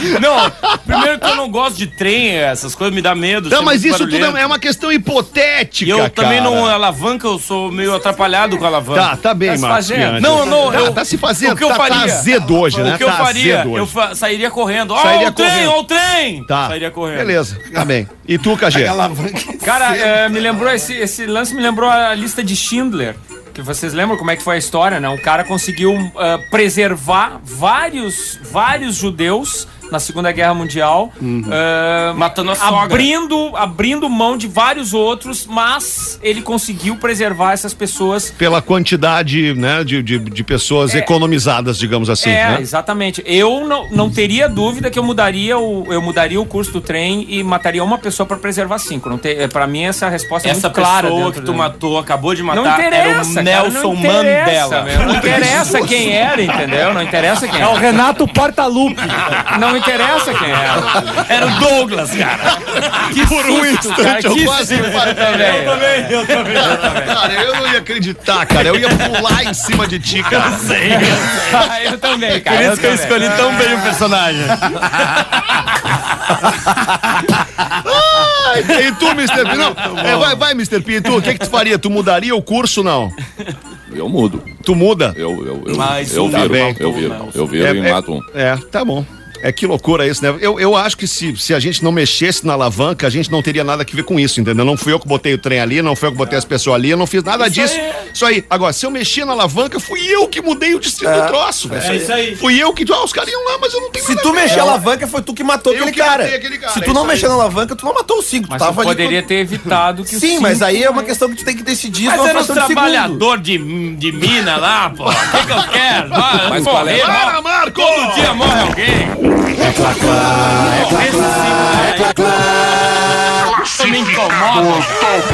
Não, primeiro que eu não gosto de trem, essas coisas me dá medo. Não, mas muito isso tudo barulhento. é uma questão hipotética, E eu também cara. não alavanca, eu sou meio atrapalhado com a alavanca. Tá, tá bem, Tá se Marcos fazendo. Bianchi. Não, não, Tá, eu- tá se fazendo, o que eu tá, tá faria? azedo hoje, né? O que eu Tá faria? azedo hoje. Eu fa- sairia correndo. Ó, Sairia o trem, correndo. ó, o trem! Tá. Sairia correndo. Beleza, tá bem. E tu, K G? Cara, é, me lembrou esse, esse lance, me lembrou a lista de Schindler. Que vocês lembram como é que foi a história, né? Um cara conseguiu uh, preservar vários, vários judeus na Segunda Guerra Mundial, uh, Matando a sogra. abrindo, abrindo mão de vários outros, mas ele conseguiu preservar essas pessoas. Pela quantidade, né, de, de, de pessoas economizadas, digamos assim, é, né? exatamente. Eu não, não teria dúvida que eu mudaria o, eu mudaria o curso do trem e mataria uma pessoa pra preservar cinco. Não te, pra mim, essa resposta é Essa muito clara. pessoa dentro que tu da- matou, acabou de matar, Não interessa, era o cara, Nelson não interessa, Mandela. meu, não interessa quem era, entendeu? Não interessa quem É o era. Renato Portaluppi. Não interessa quem era. Era o Douglas, cara. Que Por um susto, instante cara, eu que quase susto parei. também. também, eu também. Cara, eu não ia acreditar, cara. Eu ia pular em cima de ti, cara. Ah, eu também, cara. Por isso que eu também. escolhi tão bem o personagem. Ai, e tu, mister P? Não, é, vai, vai, mister P. E tu, o que que tu faria? Tu mudaria o curso, não? Eu mudo. Tu muda? Eu, eu, eu, Mas eu um viro, tá bem. eu viro, eu viro É, e é- mato um. É, tá bom. É que loucura isso, né? Eu, eu acho que se, se a gente não mexesse na alavanca, a gente não teria nada a ver com isso, entendeu? Não fui eu que botei o trem ali, não fui eu que botei as pessoas ali, eu não fiz nada disso. Isso aí. Agora, se eu mexer na alavanca, fui eu que mudei o destino do troço, velho. É isso aí. Fui eu que. Ah, os caras iam lá, mas eu não tenho Se nada tu a ver. mexer a alavanca, foi tu que matou Eu aquele que cara. matei aquele cara, Se é tu não isso aí. mexer na alavanca, tu não matou os cinco. Tu Mas tava tu ali poderia com- ter evitado que os Sim, mas cinco- aí é uma questão que tu tem que decidir Mas numa era os fração de segundo. trabalhador de, de mina lá, pô. O que, que eu quero? Ah, Mas morrer, qual é? morre. Para, Marco! Todo dia morre alguém. Esse sim, né? Isso me incomoda.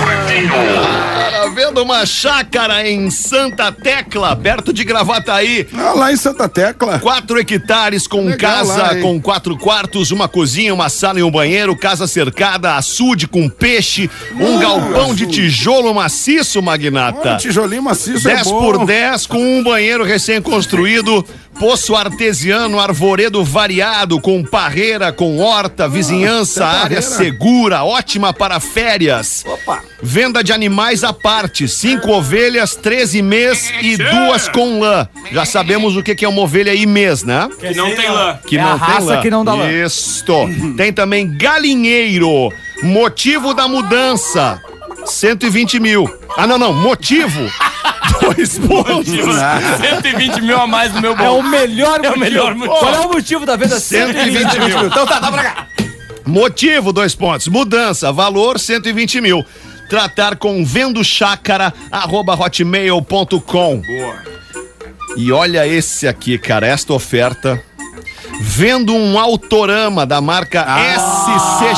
Cara, vendo uma chácara em Santa Tecla, perto de Gravataí. Ah, lá em Santa Tecla. Quatro hectares com Legal casa, lá, hein? com quatro quartos, uma cozinha, uma sala e um banheiro, casa cercada, açude com peixe, um Uh, galpão de açude. tijolo maciço, Olha, magnata. tijolinho maciço é dez bom. por dez com um banheiro recém-construído, poço artesiano, arvoredo variado, com parreira, com horta, vizinhança, tem área parreira. segura, ótima para férias. Opa. Venda de animais à parte, cinco ovelhas, treze mês e duas com lã. Já sabemos o que que é uma ovelha e mês, né? Que não tem lã. Que É não a tem raça lã. que não dá lã. Isto. Tem também galinheiro. Motivo da mudança. cento e vinte mil. Ah, não, não. Motivo. Dois pontos. cento e vinte mil a mais no meu É bolso. o melhor É o motivo. melhor motivo. Qual é o motivo da venda? cento e vinte mil. Então tá, dá pra cá. Motivo, dois pontos. Mudança, valor cento e vinte mil. Tratar com vendo chácara, arroba hotmail ponto com. E olha esse aqui, cara, esta oferta. Vendo um Autorama da marca S C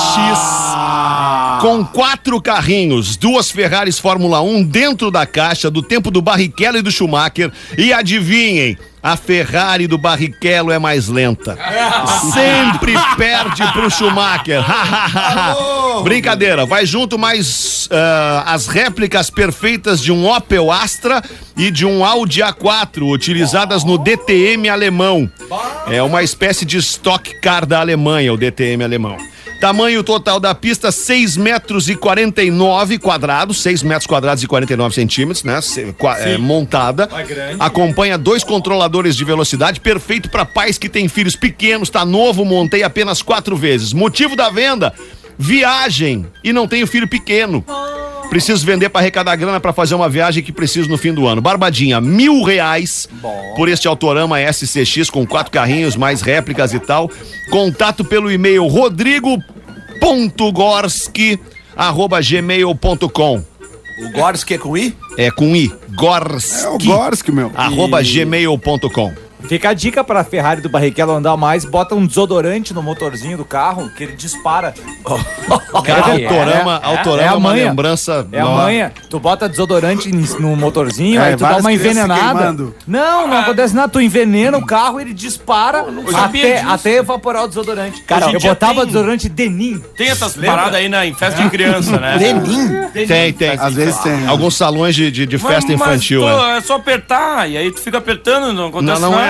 X com quatro carrinhos, duas Ferraris Fórmula um dentro da caixa do tempo do Barrichello e do Schumacher. E adivinhem, a Ferrari do Barrichello é mais lenta. Sempre perde pro Schumacher. Brincadeira, vai junto mais ah, as réplicas perfeitas de um Opel Astra e de um Audi A quatro, utilizadas no D T M alemão. É uma espécie de stock car da Alemanha, o D T M alemão. Tamanho total da pista, seis metros e quarenta e nove quadrados, seis metros quadrados e quarenta e nove centímetros, né? Se- qua- é, montada. Acompanha dois controladores de velocidade, perfeito para pais que têm filhos pequenos, tá novo, montei apenas quatro vezes. Motivo da venda, viagem e não tenho filho pequeno. Preciso vender para arrecadar grana para fazer uma viagem que preciso no fim do ano. Barbadinha, mil reais por este Autorama S C X com quatro carrinhos, mais réplicas e tal. Contato pelo e-mail rodrigo.gorski arroba gmail ponto com. O Gorski é com I? É com I, Gorski, É o Gorski, meu. arroba gmail ponto com. Fica a dica pra Ferrari do Barrichello andar mais, bota um desodorante no motorzinho do carro, que ele dispara. Cara, É, Autorama, é, Autorama é é a uma manha. lembrança. É a ó, manha. Tu bota desodorante em- no motorzinho, É, aí tu dá várias uma crianças envenenada. queimando. Não, não acontece nada. Tu envenena o carro, ele dispara sabia até, disso. até evaporar o desodorante. Cara, eu hoje em dia botava tem- desodorante Denim. Tem essas paradas aí na, em festa de criança, né? Lenin? Tem, tem. Às vezes tem. Alguns salões de, de, de festa Mas- infantil, mas, é. pô, é só apertar, e aí tu fica apertando, não acontece Não, não é, nada.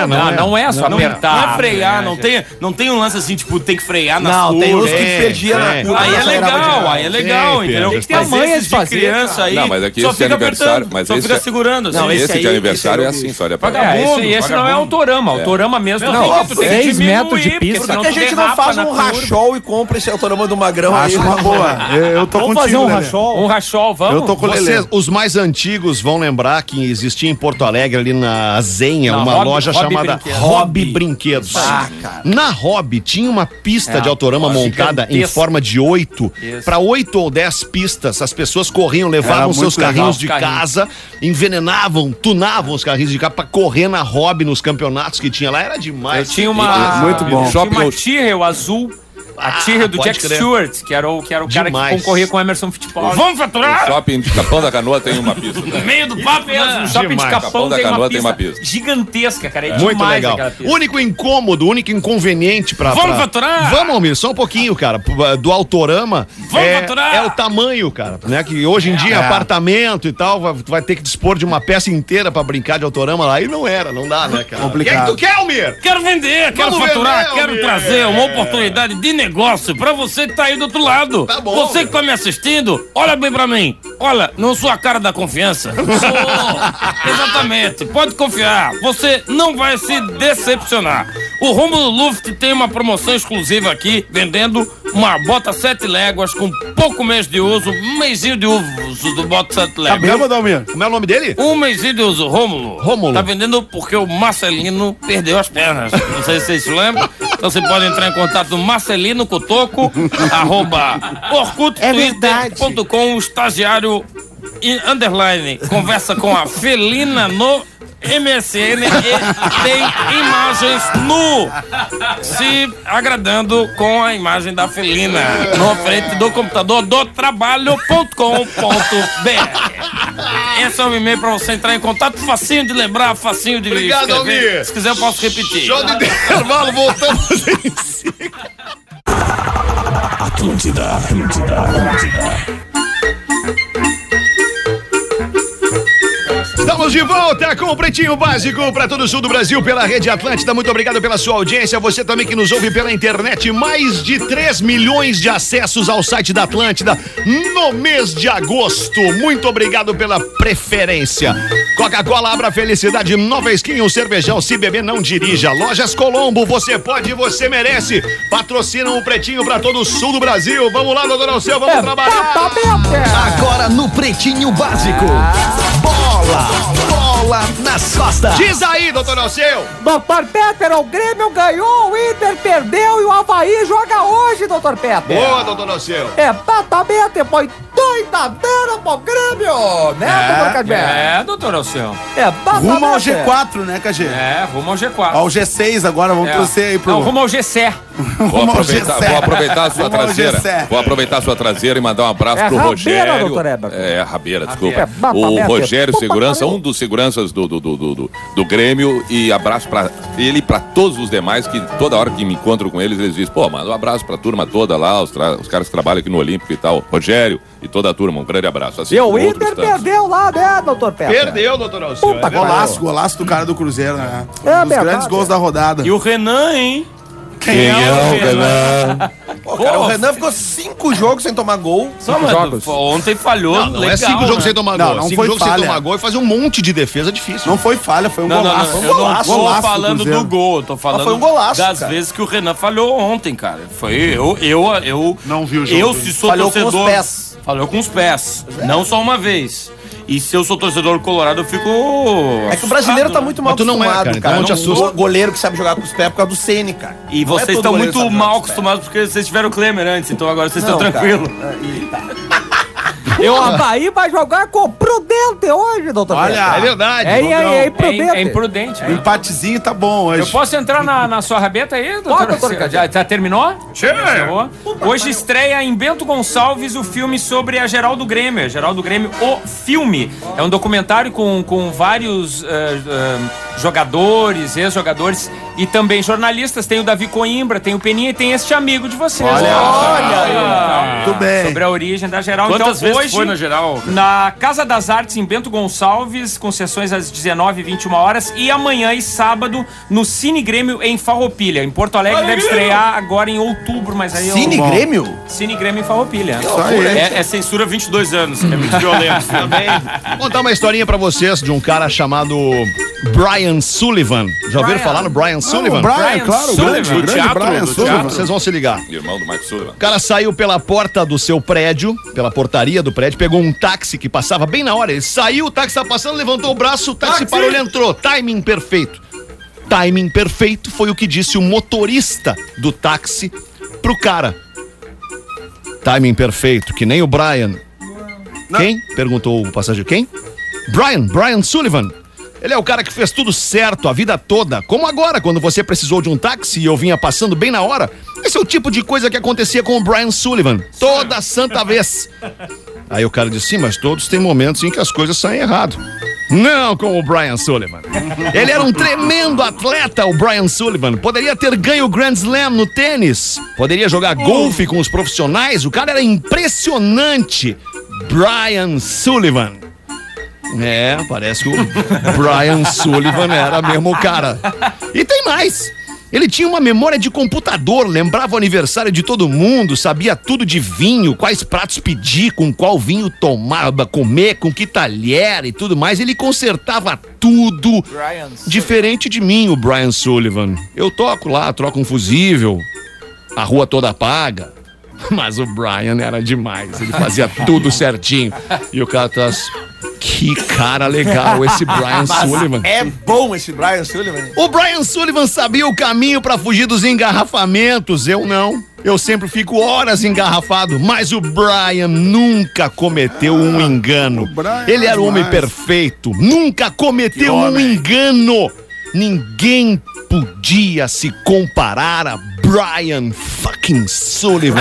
é, não, Não, é. não é só Não é. apertar. Não é frear, né, não, gente? tem, não tem um lance assim, tipo, tem que frear nas Não, tem uns que É, perdia na é. curva. Aí é acelerava legal, demais. aí é legal, Tem, entendeu? tem que ter a Mas manha esses de de fazer, criança aí, Não, mas aqui só esse é fica aniversário, apertando, mas só esse fica é- segurando. Não, assim. esse, esse de aí- aniversário é esse assim, só olha É, pra cá. Vagabundo, esse, esse não é vagabundo. autorama. Autorama mesmo Não, tem ó, que, tu tem que seis diminuir, metros de porque pista. senão Por que a tu gente não derrapa faz na um curva. rachol e compra esse autorama do Magrão aí? Acho uma boa. Eu, eu tô Vamos contigo, fazer um Lelê. rachol? Um rachol, vamos? Eu tô com o Lelê. Vocês, os mais antigos vão lembrar que existia em Porto Alegre, ali na Zenha, Na uma Hobby- loja Hobby chamada Brinquedos. Hobby Brinquedos. Ah, cara. Na Hobby tinha uma pista É, de autorama ó, montada em gigantesca. forma de oito. Isso. Para oito ou dez pistas, as pessoas corriam, levavam Era seus muito legal. carrinhos de Carrinhos. casa, envenenavam, tunavam os carrinhos de casa pra correr na Hobby nos campeonatos que tinha lá. Era Eu demais. tinha uma. Muito bom. Eu tinha Shopping uma no- Tyrrell azul. A Ah, Tyrrell do pode Jack crer. Stewart, que era o, que era o cara Demais. que concorria com o Emerson Fittipaldi. Vamos O faturar? shopping de Capão da Canoa tem uma pista. No meio do papo, Mesmo, né? o shopping de Demais. Capão, Capão da tem, uma Canoa pista tem uma pista. gigantesca, cara. É Muito demais legal. aquela pista. O único incômodo, o único inconveniente pra. Vamos pra- faturar? Vamos, Almir, só um pouquinho, cara. Do Autorama. Vamos é, faturar? é o tamanho, cara. Né? Que hoje em dia, É. apartamento e tal, vai, tu vai ter que dispor de uma peça inteira pra brincar de Autorama lá. E não era, não dá, né, cara? Complicado. O que é que tu quer, Almir? Quero vender, quero Vamos faturar, vender, quero Almir. trazer uma oportunidade de negócio pra você que tá aí do outro lado. Tá bom, Você meu. que tá me assistindo, olha bem pra mim. Olha, não sou a cara da confiança. Sou. Exatamente. Pode confiar. Você não vai se decepcionar. O Rômulo Luft tem uma promoção exclusiva aqui, vendendo uma bota sete léguas com pouco mês de uso, um mêsinho de uso do bota sete Tá léguas. bêbado, Almir? Como é o nome dele? Um mêsinho de uso, Rômulo. Rômulo. Tá vendendo porque o Marcelino perdeu as pernas. Não sei se vocês se lembram. Então você pode entrar em contato no Marcelino Cotoco, arroba orkut twitter ponto com, estagiário e underline. Conversa com a Felina no M S N e tem imagens nu se agradando com a imagem da Felina na frente do computador do trabalho ponto com ponto b r. Esse é o e-mail pra você entrar em contato, facinho de lembrar, facinho de Obrigado, escrever. Almir. Se quiser eu posso repetir. Show de intervalo, voltamos em cinco. Atlântida, Atlântida, Atlântida. Estamos de volta com o Pretinho Básico para todo o sul do Brasil pela Rede Atlântida. Muito obrigado pela sua audiência. Você também que nos ouve pela internet. Mais de três milhões de acessos ao site da Atlântida no mês de agosto. Muito obrigado pela preferência. Coca-Cola, abra a felicidade. Nova Skin, um cervejão. Se beber, não dirija. Lojas Colombo, você pode e você merece. Patrocinam o Pretinho para todo o sul do Brasil. Vamos lá, doutor Alceu, vamos trabalhar. Agora no Pretinho Básico. Bola! Bola nas costas! Diz aí, doutor Alceu. Doutor Peter, o Grêmio ganhou, o Inter perdeu e o Avaí joga hoje, doutor Peter. Boa, doutor Alceu. Exatamente, foi dois a zero pro Grêmio, né, doutor Cadê? É, doutor Alceu. Exatamente. Rumo ao G quatro, né, K G? É, rumo ao G quatro. Ao G seis agora, vamos É. torcer aí pro... Não, rumo ao G C. Vou Rumo ao aproveitar, G C. vou aproveitar a sua Rumo ao traseira. G C. Vou aproveitar a sua traseira e mandar um abraço É pro rabeira, Rogério. doutor Heber. É, rabeira, desculpa. É, bata O aberta. Rogério Puta Segurança, pariu. um dos seguranças do, do, do, do, do- do Grêmio. E abraço pra ele e pra todos os demais que toda hora que me encontro com eles, eles dizem, pô, manda um abraço pra turma toda lá, os, tra- os caras que trabalham aqui no Olímpico e tal. Rogério e toda a turma, um grande abraço. Assim E o como outros Inter tantos. perdeu lá, né, doutor Peter? Perdeu, doutor Alceu. Puta é verdade. Golaço, golaço do cara do Cruzeiro, né? É um dos verdade. grandes gols da rodada. E o Renan, hein? Quem é o Renan? Pô, cara, o Renan ficou cinco jogos sem tomar gol. Só, mas ontem falhou. Não, não legal, é cinco né? jogos sem tomar Não, gol. não cinco foi jogos sem falha. tomar gol e fazer um monte de defesa difícil. Não foi falha, foi um Não, não, golaço. não, um eu não golaço, tô golaço do falando Cruzeiro. do gol, eu tô falando foi um golaço, das cara. vezes que o Renan falhou ontem, cara. Foi eu, eu, eu. Não vi o jogo Eu, dele. se sou Falhou com torcedor. os pés. Falhou com os pés. Não só uma vez. E se eu sou torcedor colorado, eu fico. É que o brasileiro tá muito mal Mas tu não é, acostumado, cara, então cara. não te Não- assusta. go- goleiro que sabe jogar com os pés por causa do Ceni, cara. E Não é vocês todo estão goleiro que muito sabe jogar mal com os pés. acostumados porque vocês tiveram o Klemer antes, então agora vocês estão Não, cara. tranquilos. Aí, tá. E o Avaí vai jogar com o Prudente hoje, doutor Olha, Peter. É verdade. É, é, é, É, imprudente. é imprudente. O né? empatezinho tá bom Eu hoje. posso entrar na, na sua rabeta aí, doutor? Pode, doutor Você Cadê? Já, já terminou? Chega! Hoje estreia em Bento Gonçalves o filme sobre a Geraldo Grêmio. A Geraldo Grêmio, o filme. É um documentário com, com vários... eh, eh, jogadores, ex-jogadores e também jornalistas. Tem o Davi Coimbra, tem o Peninha e tem este amigo de vocês. Olha, olha aí. Ah, Tudo bem. Sobre a origem da Geral. Quantas então, vezes hoje, foi na Geral? Na Casa das Artes, em Bento Gonçalves, com sessões às dezenove e vinte e uma horas. E amanhã e sábado, no Cine Grêmio, em Farroupilha. Em Porto Alegre, Olha, deve Grêmio. estrear agora em outubro, mas aí... Cine eu... Grêmio? Cine Grêmio em Farroupilha. É, é censura vinte e dois anos, é muito violento. Também. Vou contar uma historinha pra vocês de um cara chamado Brian Sullivan. Já ouviram Brian. falar no Brian Sullivan? O Brian, Brian claro, o Sullivan. grande, Do grande teatro, Brian do Sullivan. teatro. Vocês vão se ligar. Irmão do Mike Sullivan. O cara saiu pela porta do seu prédio, pela portaria do prédio, pegou um táxi que passava bem na hora. Ele saiu, o táxi tá passando, levantou o braço, o táxi, Táxi! parou, ele entrou. Timing perfeito. Timing perfeito foi o que disse o motorista do táxi pro cara. Timing perfeito, que nem o Brian. Quem? Perguntou o passageiro. Quem? Brian, Brian Sullivan. Ele é o cara que fez tudo certo a vida toda. Como agora, quando você precisou de um táxi e eu vinha passando bem na hora. Esse é o tipo de coisa que acontecia com o Brian Sullivan. Toda santa vez. Aí o cara disse, sim, mas todos têm momentos em que as coisas saem errado. Não com o Brian Sullivan. Ele era um tremendo atleta, o Brian Sullivan. Poderia ter ganho o Grand Slam no tênis. Poderia jogar golfe com os profissionais. O cara era impressionante. Brian Sullivan. É, parece que o Brian Sullivan era mesmo o cara. E tem mais. Ele tinha uma memória de computador, lembrava o aniversário de todo mundo, sabia tudo de vinho, quais pratos pedir, com qual vinho tomar, comer, com que talher e tudo mais. Ele consertava tudo. Brian Diferente de mim, o Brian Sullivan. Eu toco lá, troco um fusível, a rua toda paga. Mas o Brian era demais, ele fazia tudo certinho. E o cara tá... Que cara legal esse Brian Sullivan. É bom esse Brian Sullivan. O Brian Sullivan sabia o caminho pra fugir dos engarrafamentos, eu não. Eu sempre fico horas engarrafado, mas o Brian nunca cometeu um engano. Brian Ele era o homem demais. perfeito, nunca cometeu um engano. Ninguém podia se comparar a Brian fucking Sullivan.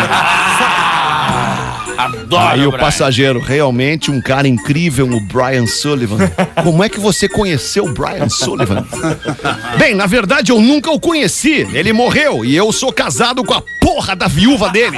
Adoro, Aí o Brian. passageiro, realmente um cara incrível, o Brian Sullivan. Como é que você conheceu o Brian Sullivan? Bem, na verdade eu nunca o conheci. Ele morreu e eu sou casado com a porra da viúva dele.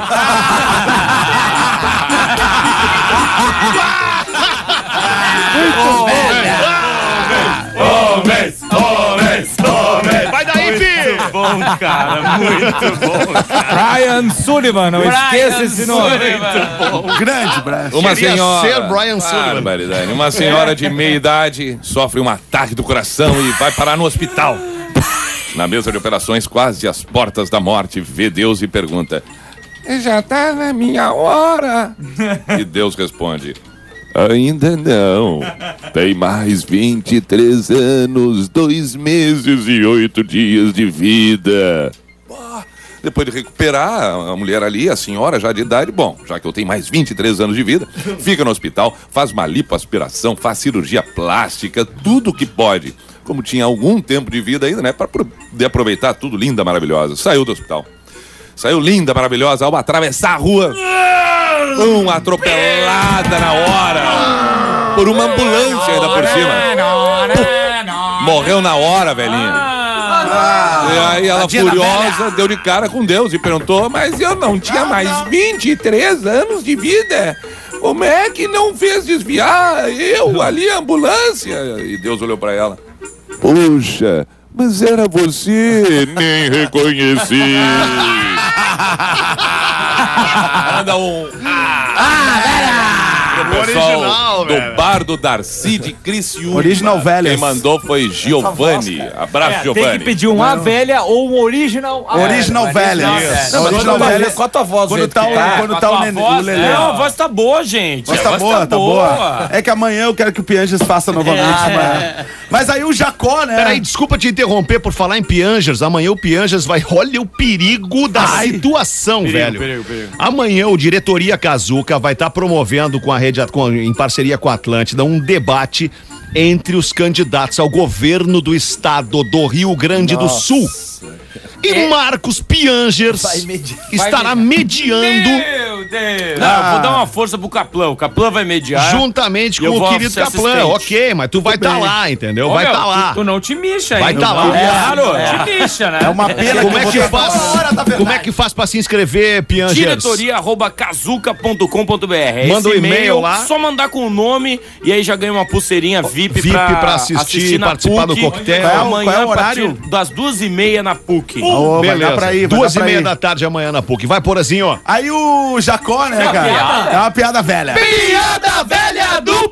Homens, homens, homens. Vai daí, filho! Bom, cara, muito bom, cara. Brian Sullivan, não esqueça esse nome. Grande Brian. Uma Queria senhora. ser Brian Sullivan. Barbaridade. Uma senhora de meia idade sofre um ataque do coração e vai parar no hospital. Na mesa de operações, quase às portas da morte, vê Deus e pergunta: já tá na minha hora? E Deus responde: ainda não. Tem mais vinte e três anos, dois meses e oito dias de vida. Ah, depois de recuperar a mulher ali, a senhora já de idade, bom, já que eu tenho mais vinte e três anos de vida, fica no hospital, faz uma lipoaspiração, faz cirurgia plástica, tudo que pode. Como tinha algum tempo de vida ainda, né, para poder aproveitar tudo, linda, maravilhosa. Saiu do hospital. Saiu linda, maravilhosa, ao atravessar a rua. Um, atropelada na hora. Por uma ambulância ainda por cima. Morreu na hora, velhinha. E aí ela, furiosa, deu de cara com Deus e perguntou: mas eu não tinha mais vinte e três anos de vida? Como é que não fez desviar eu ali, a ambulância? E Deus olhou pra ela: poxa, mas era você, nem reconheci. Manda um... Pro pessoal Original, do velho. bar do Darcy de Criciúma. Original velhas. Quem mandou foi Giovanni. Abraço, É, tem Giovanni. que pedir um A velha ou um original A Original velha. velha. Original Não, velha. original Quando- velha. Com a tua voz, Quando do jeito tá que o- tá. quando Com a tá o tua neném, voz, o Lelê. Não, a voz tá boa, gente. Mas A tá voz boa, tá boa. É que amanhã eu quero que o Pianges faça novamente. mas... mas aí o Jacó, né? Peraí, desculpa te interromper por falar em Piangers. Amanhã o Piangers vai... Olha o perigo da Ai. situação, velho. perigo, perigo. Amanhã o Diretoria Kazuca vai estar promovendo com a rede, com, em parceria com a Atlântida, um debate entre os candidatos ao governo do estado do Rio Grande do Sul. E Marcos Piangers Vai mediar. estará Vai mediando Meu Deus. Não, eu vou dar uma força pro Kaplan. O Kaplan vai mediar. Juntamente com o querido Kaplan. Ok, mas tu vai estar tá lá, entendeu? Ô, vai estar tá lá. Tu, tu não te mixa aí. Vai estar tá lá. Claro, é. te mixa, né? É uma pena como que, é que faz, tá Como é que faz pra se inscrever, Piangers? Diretoria arroba kazuca ponto com ponto b r. Manda um e-mail lá. Só mandar com o nome e aí já ganha uma pulseirinha V I P, V I P pra, pra assistir, assistir na participar P U C. do coquetel. Qual é o- Amanhã, qual é o a partir horário? das duas e meia na P U C. Oh, vai Beleza. dar pra ir, vai Duas dar e pra meia ir. da tarde amanhã na P U C. Vai por assim, ó. Aí o Jacó, né, cara? piada. É uma piada velha. Piada velha do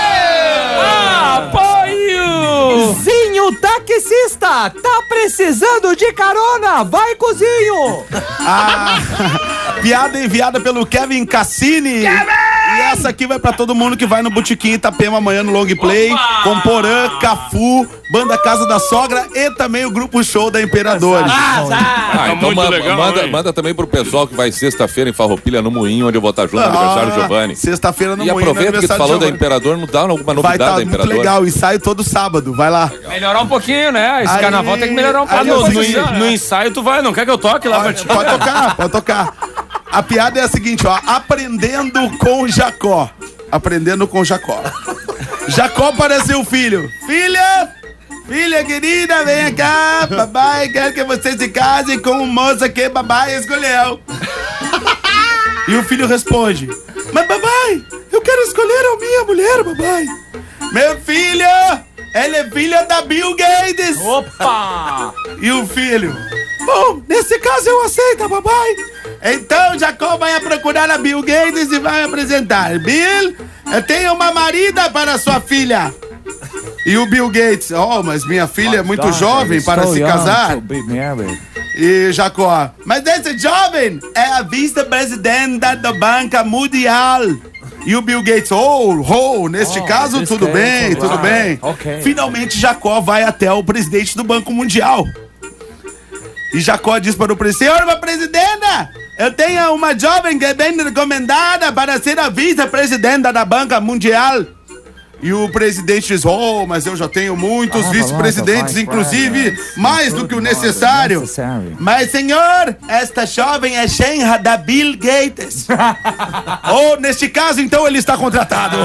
Apoio! Zinho taxista, tá precisando de carona? Vai, cozinho! A piada enviada pelo Kevin Cassini. E essa aqui vai pra todo mundo que vai no Botequim Itapema amanhã no Long Play. Opa! Com Porã, Cafu, Banda Casa da Sogra e também o Grupo Show da Imperadores. Ah, então muito ma- legal, manda, hein? manda também pro pessoal que vai sexta-feira em Farroupilha, no Moinho, onde eu vou estar junto no aniversário do Giovanni. Sexta-feira no E Moinho, aproveita que tu falou da Imperador, não dá alguma Vai novidade estar da muito Imperador? legal, ensaio todo sábado, vai lá. Melhorar um pouquinho, né? Esse Aí- carnaval tem que melhorar um aí Ah, pouquinho. no, a no, posição, no né? ensaio tu vai, não quer que eu toque lá pra Pode, ti? pode tocar, pode tocar. A piada é a seguinte, ó. Aprendendo com Jacó. Aprendendo com Jacó. Jacó para seu filho. Filha, filha querida, vem cá. Papai quer que você se case com o moço que papai escolheu. E o filho responde: mas papai, eu quero escolher a minha mulher, papai. Meu filho, ela é filha da Bill Gates. Opa! E o filho: bom, nesse caso eu aceito, papai. Então Jacó vai procurar a Bill Gates e vai apresentar. Bill, eu tenho uma marida para sua filha. E o Bill Gates: oh, mas minha filha é muito jovem para se casar. E Jacó: mas esse jovem é a vice-presidenta da Banca Mundial. E o Bill Gates: oh, oh, neste Oh, caso this tudo case, bem, tudo alright. bem. Ok. Finalmente Jacó vai até o presidente do Banco Mundial. E Jacó diz para o presidente: senhor presidenta, eu tenho uma jovem que é bem recomendada para ser a vice-presidenta da Banca Mundial. E o presidente diz: oh, mas eu já tenho muitos Ah, vice-presidentes, vai, inclusive vai, mais do que o necessário. necessary. Mas, senhor, esta jovem é genra da Bill Gates. Ou, neste caso, então, ele está contratado.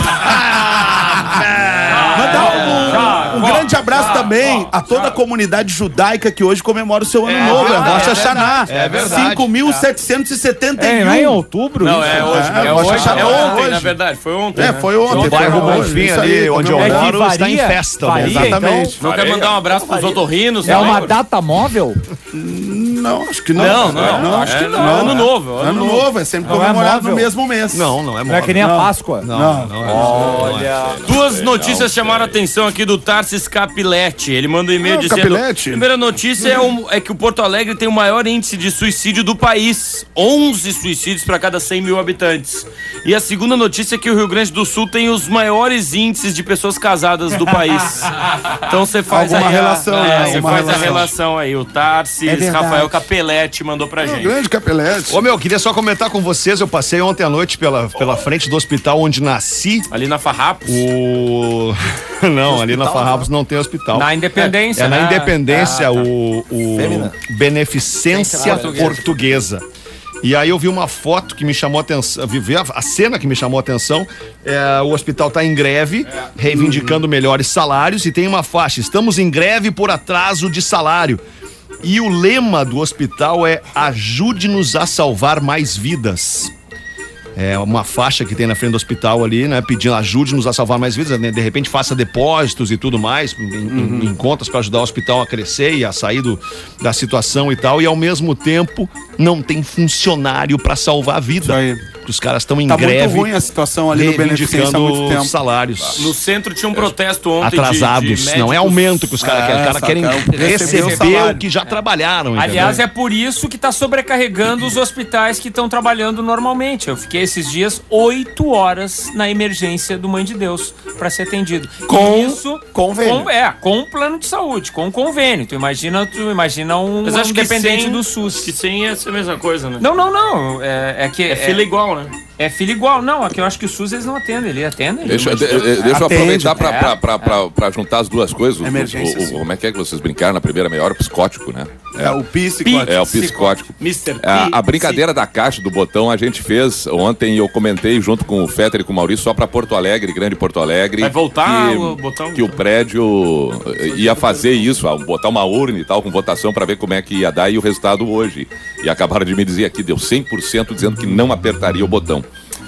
Mandar um, um grande abraço também a toda a comunidade judaica que hoje comemora o seu ano novo. É Rosh Hashanah. É verdade. cinco mil setecentos e setenta e um. É, não é em outubro? Não, isso? é hoje. É, É, Rosh hoje, Hashanah é ontem, hoje. na verdade. Foi ontem. É, né? foi ontem. O bairro foi Bonfim isso ali, aí, onde eu comemorando. É que moro, está em varia- festa. varia, né? Exatamente. Não quer mandar um abraço pros otorrinos? É não? uma data móvel? Não, acho que não. Não, não, acho é que no- não. ano novo, ano Ano novo. novo, é sempre Não é comemorado móvel? no mesmo mês. Não, não é Não é que nem a Páscoa? Não, não é. Olha. Duas notícias chamaram a atenção aqui do Tarsis Capilete. Ele manda um e-mail Ah, o dizendo... Capilete? Primeira notícia é, um- é que o Porto Alegre tem o maior índice de suicídio do país. onze suicídios para cada cem mil habitantes. E a segunda notícia é que o Rio Grande do Sul tem os maiores índices de pessoas casadas do país. Então você faz Alguma aí a- relação, é, né? você Alguma faz a relação. relação aí. O Tarsis É verdade. Rafael Capelete mandou pra O gente. grande Capelete. Ô meu, queria só comentar com vocês, eu passei ontem à noite pela, pela frente do hospital onde nasci. Ali na Farrapos. O... Não, ali na Farrapos não tem hospital. Na Independência, É, é na né? Independência, Ah, tá. o, o Fêmea. Beneficência Portuguesa. Portuguesa. E aí eu vi uma foto que me chamou a atenção, vi vi a, a cena que me chamou a atenção. É, o hospital está em greve, reivindicando melhores salários e tem uma faixa: estamos em greve por atraso de salário. E o lema do hospital é: ajude-nos a salvar mais vidas. É uma faixa que tem na frente do hospital ali, né? Pedindo ajude-nos a salvar mais vidas, né? De repente faça depósitos e tudo mais, em, em- em contas para ajudar o hospital a crescer e a sair do, da situação e tal. E ao mesmo tempo não tem funcionário para salvar a vida. Isso aí. Os caras estão em Tá greve, muito ruim a situação ali no Beneficência há muito reivindicando tempo. salários No centro tinha um protesto ontem de- atrasados. de não é médicos. aumento que os caras É, querem. Os caras saca, querem receber o receber salário. o que já trabalharam. Aliás, entendeu? é por isso que tá sobrecarregando os hospitais que estão trabalhando normalmente. Eu fiquei esses dias oito horas na emergência do Mãe de Deus para ser atendido. Com E isso convênio. Com, é, com um plano de saúde, com um convênio. Tu imagina, tu imagina um, Mas um acho que dependente sem- do SUS. Que sem ia ser a mesma coisa, né? Não, não, não. É, é que É fila igual, né? É fila igual. Não, aqui eu acho que o SUS eles não atendem. Ele atende. Deixa, Ele- de- de- deixa eu Atende, aproveitar pra, é, pra, pra, pra, pra juntar as duas coisas. O- Emergências. o- o- como é que é que vocês brincaram na primeira meia hora? Psicótico, né? É o psicótico. É o psicótico. mister P. A, a brincadeira da caixa do botão a gente fez ontem, eu comentei junto com o Fetter e com o Maurício só pra Porto Alegre, Grande Porto Alegre. Vai voltar que, o botão? Que o prédio ia fazer isso, botar uma urna e tal com votação pra ver como é que ia dar e o resultado hoje. E acabaram de me dizer aqui, deu cem por cento dizendo que não apertaria o botão.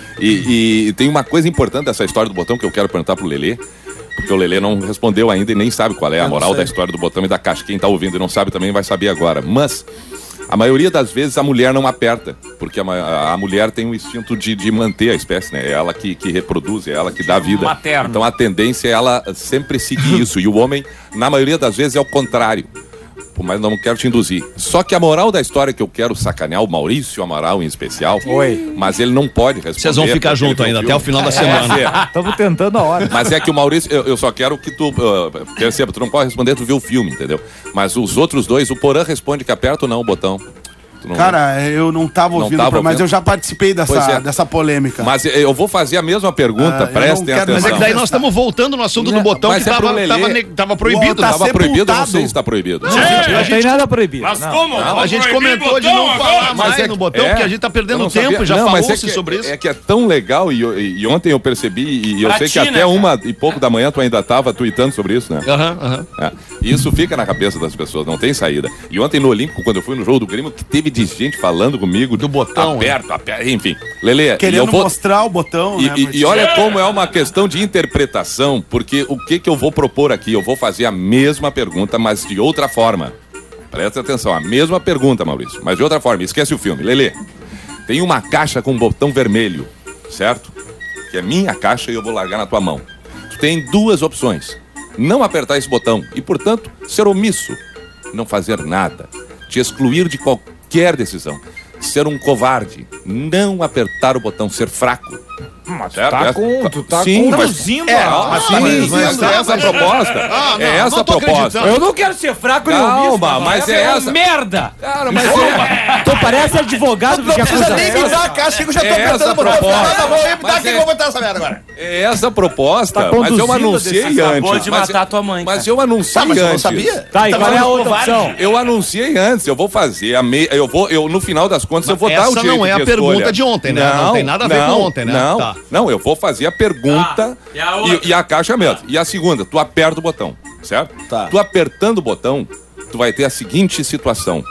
E, e tem uma coisa importante dessa história do botão que eu quero perguntar pro Lelê. Porque o Lelê não respondeu ainda e nem sabe qual é a moral da história do botão e da caixa. Quem tá ouvindo e não sabe também vai saber agora. Mas a maioria das vezes a mulher não aperta, porque a, a, a mulher tem o instinto de, de manter a espécie, né? É ela que, que reproduz, é ela que dá vida. Materno. Então a tendência é ela sempre seguir isso. E o homem, na maioria das vezes, é o contrário. Pô, mas não quero te induzir. Só que a moral da história que eu quero sacanear o Maurício Amaral em especial. Oi. Mas ele não pode responder. Vocês vão ficar juntos ainda até o final da semana. Estamos tentando a hora. Mas é que o Maurício, eu, eu só quero que tu uh, perceba, tu não pode responder, tu viu o filme, entendeu? Mas os outros dois, o Porã responde que aperta ou não o botão. Não... Cara, eu não tava ouvindo, não tava mas ouvindo. eu já participei dessa, É. dessa polêmica. Mas eu vou fazer a mesma pergunta, Ah, prestem quero- atenção. Mas é que daí nós estamos voltando no assunto do botão Mas que é pro tava, Lelê. tava, ne- tava proibido. Tá Tava proibido, eu não sepultado. sei se tá proibido. Não, não tem nada proibido. Mas Não. como? Não, Vamos A gente proibir comentou de botão não agora? falar mais é no que- botão, é, porque a gente tá perdendo eu não tempo, sabia. já Não, mas falou-se é que, sobre isso. É que é tão legal, e, e- e ontem eu percebi, e eu Pra sei que ti, até né, uma e pouco da manhã tu ainda tava tweetando sobre isso, né? Aham, aham. É. E isso fica na cabeça das pessoas, não tem saída. E ontem no Olímpico, quando eu fui no jogo do Grêmio, que teve de gente falando comigo Do botão, aperta, aperta, enfim. Lelê, Querendo e eu vou... mostrar o botão, E, né? e- mas- e olha como é uma questão de interpretação, porque o que que eu vou propor aqui? Eu vou fazer a mesma pergunta, mas de outra forma. Presta atenção, a mesma pergunta, Maurício, mas de outra forma. Esquece o filme. Lelê, tem uma caixa com um botão vermelho, certo? Que é minha caixa e eu vou largar na tua mão. Tu tem duas opções. Não apertar esse botão e, portanto, ser omisso. Não fazer nada. Te excluir de qualquer decisão. Ser um covarde. Não apertar o botão. Ser fraco. Mas tu Certo? tá Essa- com, tu tá Sim, mas- conduzindo É, a- mas a- sim, mas- mas mas- é essa a mas- proposta. Ah, não, é essa não a tô proposta. acreditando. Eu não quero ser fraco nem Calma, omisso, mas é É um essa. merda! Cara, mas é, Tu parece advogado do que acusa. a caixa que eu já é essa a proposta. Mas é- botar essa merda agora. É essa a proposta, Tá mas eu conduzindo a anunciei decisão. antes. Acabou de mas matar eu- tua mãe, Mas cara. eu anunciei Tá, mas eu não antes. sabia. Tá, e Tá qual é a falando outra covarde? opção? Eu anunciei antes, eu vou fazer a me... eu vou, eu no final das contas eu vou dar o essa direito não é a de pergunta escolha. de ontem, né? Não tem nada a ver com não, ontem, né? Não, Tá. não, eu vou fazer a pergunta e a outra? e, e a caixa mesmo. E a segunda, tu aperta o botão, certo? Tá. Tu apertando o botão, tu vai ter a seguinte situação.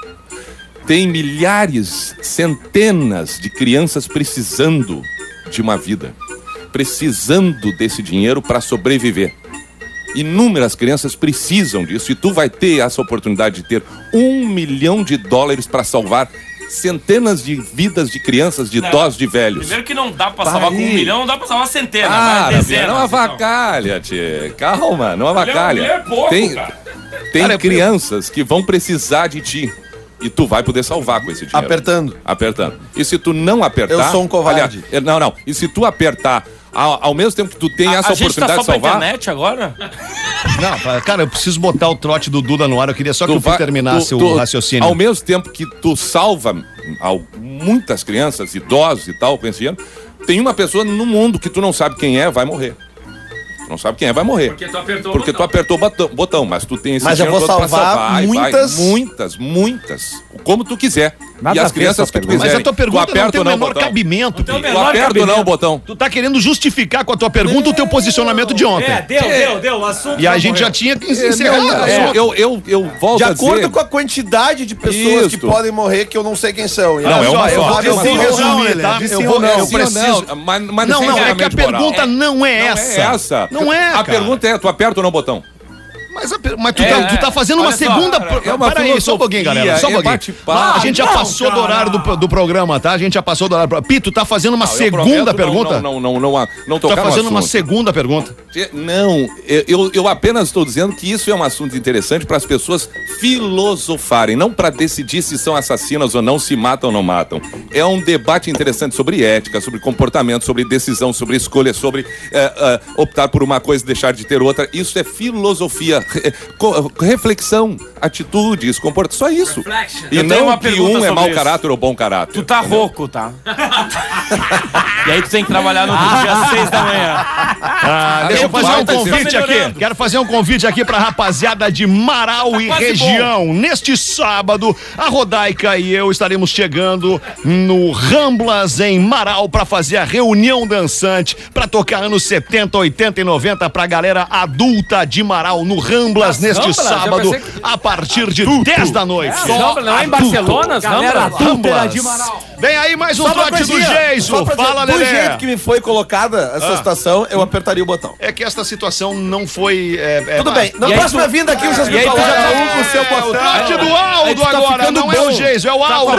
Tem milhares, centenas de crianças precisando de uma vida, precisando desse dinheiro para sobreviver. Inúmeras crianças precisam disso e tu vai ter essa oportunidade de ter um milhão de dólares para salvar centenas de vidas de crianças, de Não. idosos, de velhos. Primeiro que não dá pra Tá salvar com um aí. milhão, não dá pra salvar centena. Para, vai Bia, dezenas, não então. avacalha, tchê. Calma, não Mulher- avacalha. mulher é pouco, tem cara. tem Cara, eu- crianças que vão precisar de ti. E tu vai poder salvar com esse dinheiro. Apertando. Apertando. E se tu não apertar... Eu sou um covarde. Olha, não, não. E se tu apertar, ao, ao mesmo tempo que tu tem A- essa a gente tá oportunidade só de pra salvar... internet agora? Não, cara, eu preciso botar o trote do Duda no ar. Eu queria só que tu o Fih vai- terminasse tu- o tu- raciocínio. Ao mesmo tempo que tu salva al- muitas crianças, idosos e tal, com esse dinheiro, tem uma pessoa no mundo que tu não sabe quem é, vai morrer. Tu não sabe quem é, vai morrer. Porque tu apertou Porque o tu botão. apertou o botão, botão, mas tu tem esse Mas eu dinheiro vou todo pra salvar Vai, muitas- vai, muitas, muitas. Como tu quiser. Nada e a as ver crianças essa que tu pergunta. quiser. Mas a tua pergunta tu não aperta tem o ou não o menor botão? cabimento, tem o Fih. Tu menor aperta ou não o cabimento. botão? Tu tá querendo justificar com a tua pergunta o teu posicionamento de ontem. É, deu, deu, deu. O assunto E a já gente morreu. já tinha que É, encerrar não, o é, assunto. eu, eu, eu volto De a acordo dizer... com a quantidade de pessoas que Isto. podem morrer, que eu não sei quem são. E Não, olha é uma eu só. vou É dizer uma sim só. ou não, resumir, ele tá? é de Eu sim vou- ou não. eu Sim ou preciso- não, mas, mas Não, não, é que a sinceramente, moral. pergunta não é Não essa. é essa. Não é, A cara. pergunta é, tu aperta ou não o botão? Mas, a per- mas tu, É, tá, tu tá é. fazendo Olha uma só, segunda... cara, é uma Peraí, só um pouquinho, galera. Só um filosofia, é pouquinho. bate-papo. A gente já Não, passou do cara. horário do, do programa, tá? A gente já passou do horário. Pi, tu tá fazendo uma Não, eu segunda prometo pergunta? Não, não, não, não, não, não Tu tocar tá no fazendo uma assunto. segunda pergunta. Não, eu, eu apenas estou dizendo que isso é um assunto interessante para as pessoas filosofarem, não para decidir se são assassinas ou não, se matam ou não matam. É um debate interessante sobre ética, sobre comportamento, sobre decisão, sobre escolha, sobre eh, eh, optar por uma coisa e deixar de ter outra. Isso é filosofia muita re- co- reflexão, atitudes, comportamento, só isso. E Eu tenho não uma que pergunta um é sobre mau isso. caráter ou bom caráter. Tu tá rouco, tá? E aí tu tem que trabalhar no outro dia às seis da manhã. Ah, deixa eu Aí fazer um vai, tá convite aqui. melhorando. Quero fazer um convite aqui pra rapaziada de Marau e quase região. Neste sábado, a Rodaica e eu estaremos chegando no Ramblas em Marau pra fazer a reunião dançante, pra tocar anos setenta, oitenta e noventa pra galera adulta de Marau no Ramblas neste Ramblas? Eu sábado, pensei que- a partir de dez da noite. As Ramblas, não é em Barcelona, as Galera Ramblas? adúltera de Manaus. Vem aí mais um Só uma trote do coisinha, Geiso. só pra dizer, Fala, do Lelê. jeito que me foi colocada essa situação, eu apertaria o botão. É que esta situação não foi. é, é, Tudo bem, na E aí próxima tu- vinda aqui vocês e me aí tu já falam tá cada um com o seu É, o botão. trote do Aí Aldo tu tá agora, ficando não é o bom. Geiso, é o Aldo.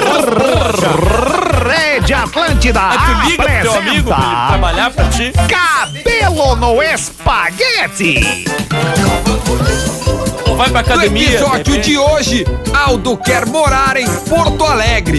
Rede Atlântida Aí tu liga pro teu amigo pra ele trabalhar pra ti. Cabelo no espaguete. Ou vai pra No academia. de episódio repente. de hoje, Aldo quer morar em Porto Alegre.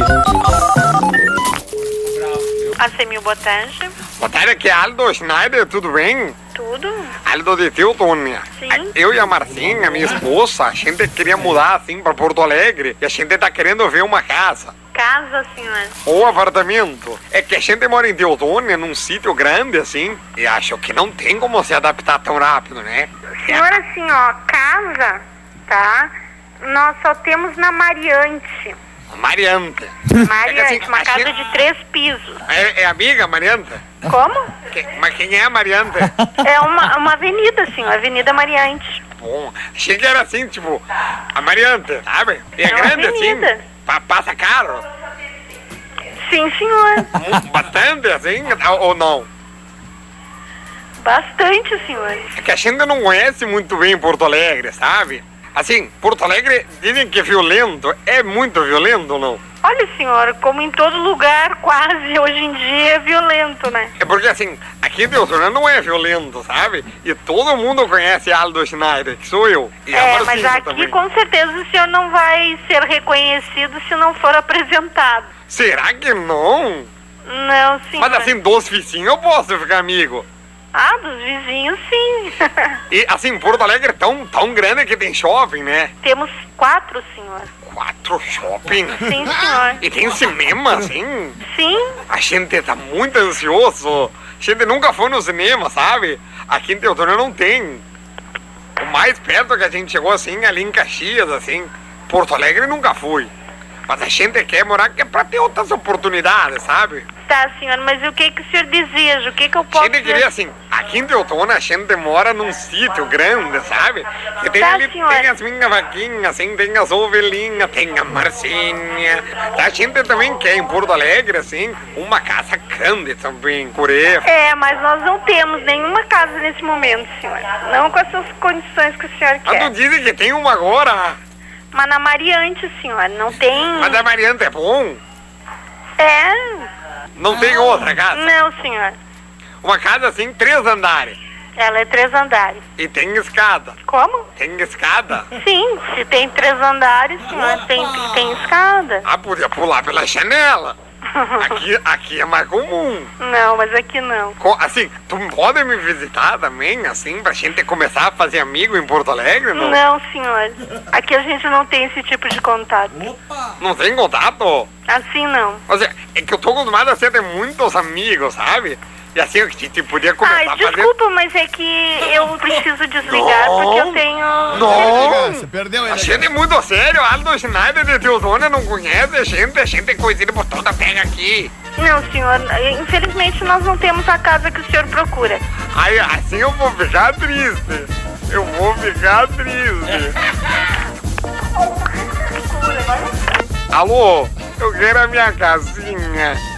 Assemil Botange, Boa tarde, aqui é Aldo Schneider, tudo bem? tudo? Aldo de Tilton. Sim. Eu e a Marcinha, minha esposa, a gente queria mudar assim pra Porto Alegre e a gente tá querendo ver uma casa Casa, senhor. ou apartamento. É que a gente mora em Teutônia, num sítio grande assim, e acho que não tem como se adaptar tão rápido, né? Senhor, assim, ó, casa, tá? Nós só temos na Mariante. Mariante. Mariante, assim, uma a casa gente- de três pisos. É, é amiga, Mariante? Como? Que- mas quem é a Mariante? É uma, uma avenida, senhor, Avenida Mariante. Bom, achei que era assim, tipo, a Mariante, sabe? E é, É uma grande avenida. assim, pa- passa carro. Sim, senhor. Bastante assim, ou não? Bastante, senhor. É que a gente não conhece muito bem Porto Alegre, sabe? Assim, Porto Alegre dizem que é violento. É muito violento ou não? Olha, senhor, como em todo lugar, quase, hoje em dia, é violento, né? É porque assim, aqui em Teutônia não é violento, sabe? E todo mundo conhece Aldo Schneider, que sou eu. E a É, mas Marcinha aqui também. com certeza o senhor não vai ser reconhecido se não for apresentado. Será que não? Não, senhor. Mas assim, dos vizinhos eu posso ficar amigo. Ah, dos vizinhos, sim. E assim, Porto Alegre é tão, tão grande que tem shopping, né? Temos quatro, senhor. Quatro shopping? Sim, senhor. E tem cinema, assim? Sim. A gente tá muito ansioso. A gente nunca foi no cinema, sabe? Aqui em Teutônia não tem. O mais perto que a gente chegou, assim, ali em Caxias, assim. Porto Alegre nunca fui. Mas a gente quer morar aqui pra ter outras oportunidades, sabe? Tá, senhor, mas o que, que o senhor deseja? O que, que eu A posso gente queria, assim, aqui em Teutônia a gente mora num sítio grande, sabe? Que tem Tá, ali, senhor. tem as minhas vaquinhas, assim, tem as ovelhinhas, tem a Marcinha. A gente também quer em Porto Alegre, assim, uma casa grande também, Curê. É, mas nós não temos nenhuma casa nesse momento, senhor. Não com essas condições que o senhor Mas tu quer. dizem que tem uma agora. Mas na Mariante, senhor, não tem... Mas a Mariante é bom? É... Não tem outra casa? Não, senhor. Uma casa assim, três andares. Ela é três andares. E tem escada. Como? Tem escada? Sim, se tem três andares, senhor, tem, tem escada. Ah, podia pular pela janela. Aqui, aqui é mais comum. Não, mas aqui não. Co- Assim, tu pode me visitar também, assim, pra gente começar a fazer amigo em Porto Alegre, não? Não, senhor. Aqui a gente não tem esse tipo de contato. Não tem contato? Assim não. Ou seja, é que eu tô acostumado a ter muitos amigos, sabe? E assim, a gente podia começar Ai, a fazer... desculpa, mas é que eu preciso desligar Não. porque eu tenho... Não! Você perdeu A ele. gente é muito sério, Aldo Schneider de Teutônia não conhece a gente, a gente é conhecido por toda a terra aqui. Não, senhor, infelizmente nós não temos a casa que o senhor procura. Aí, assim eu vou ficar triste. Eu vou ficar triste. Alô, eu quero a minha casinha.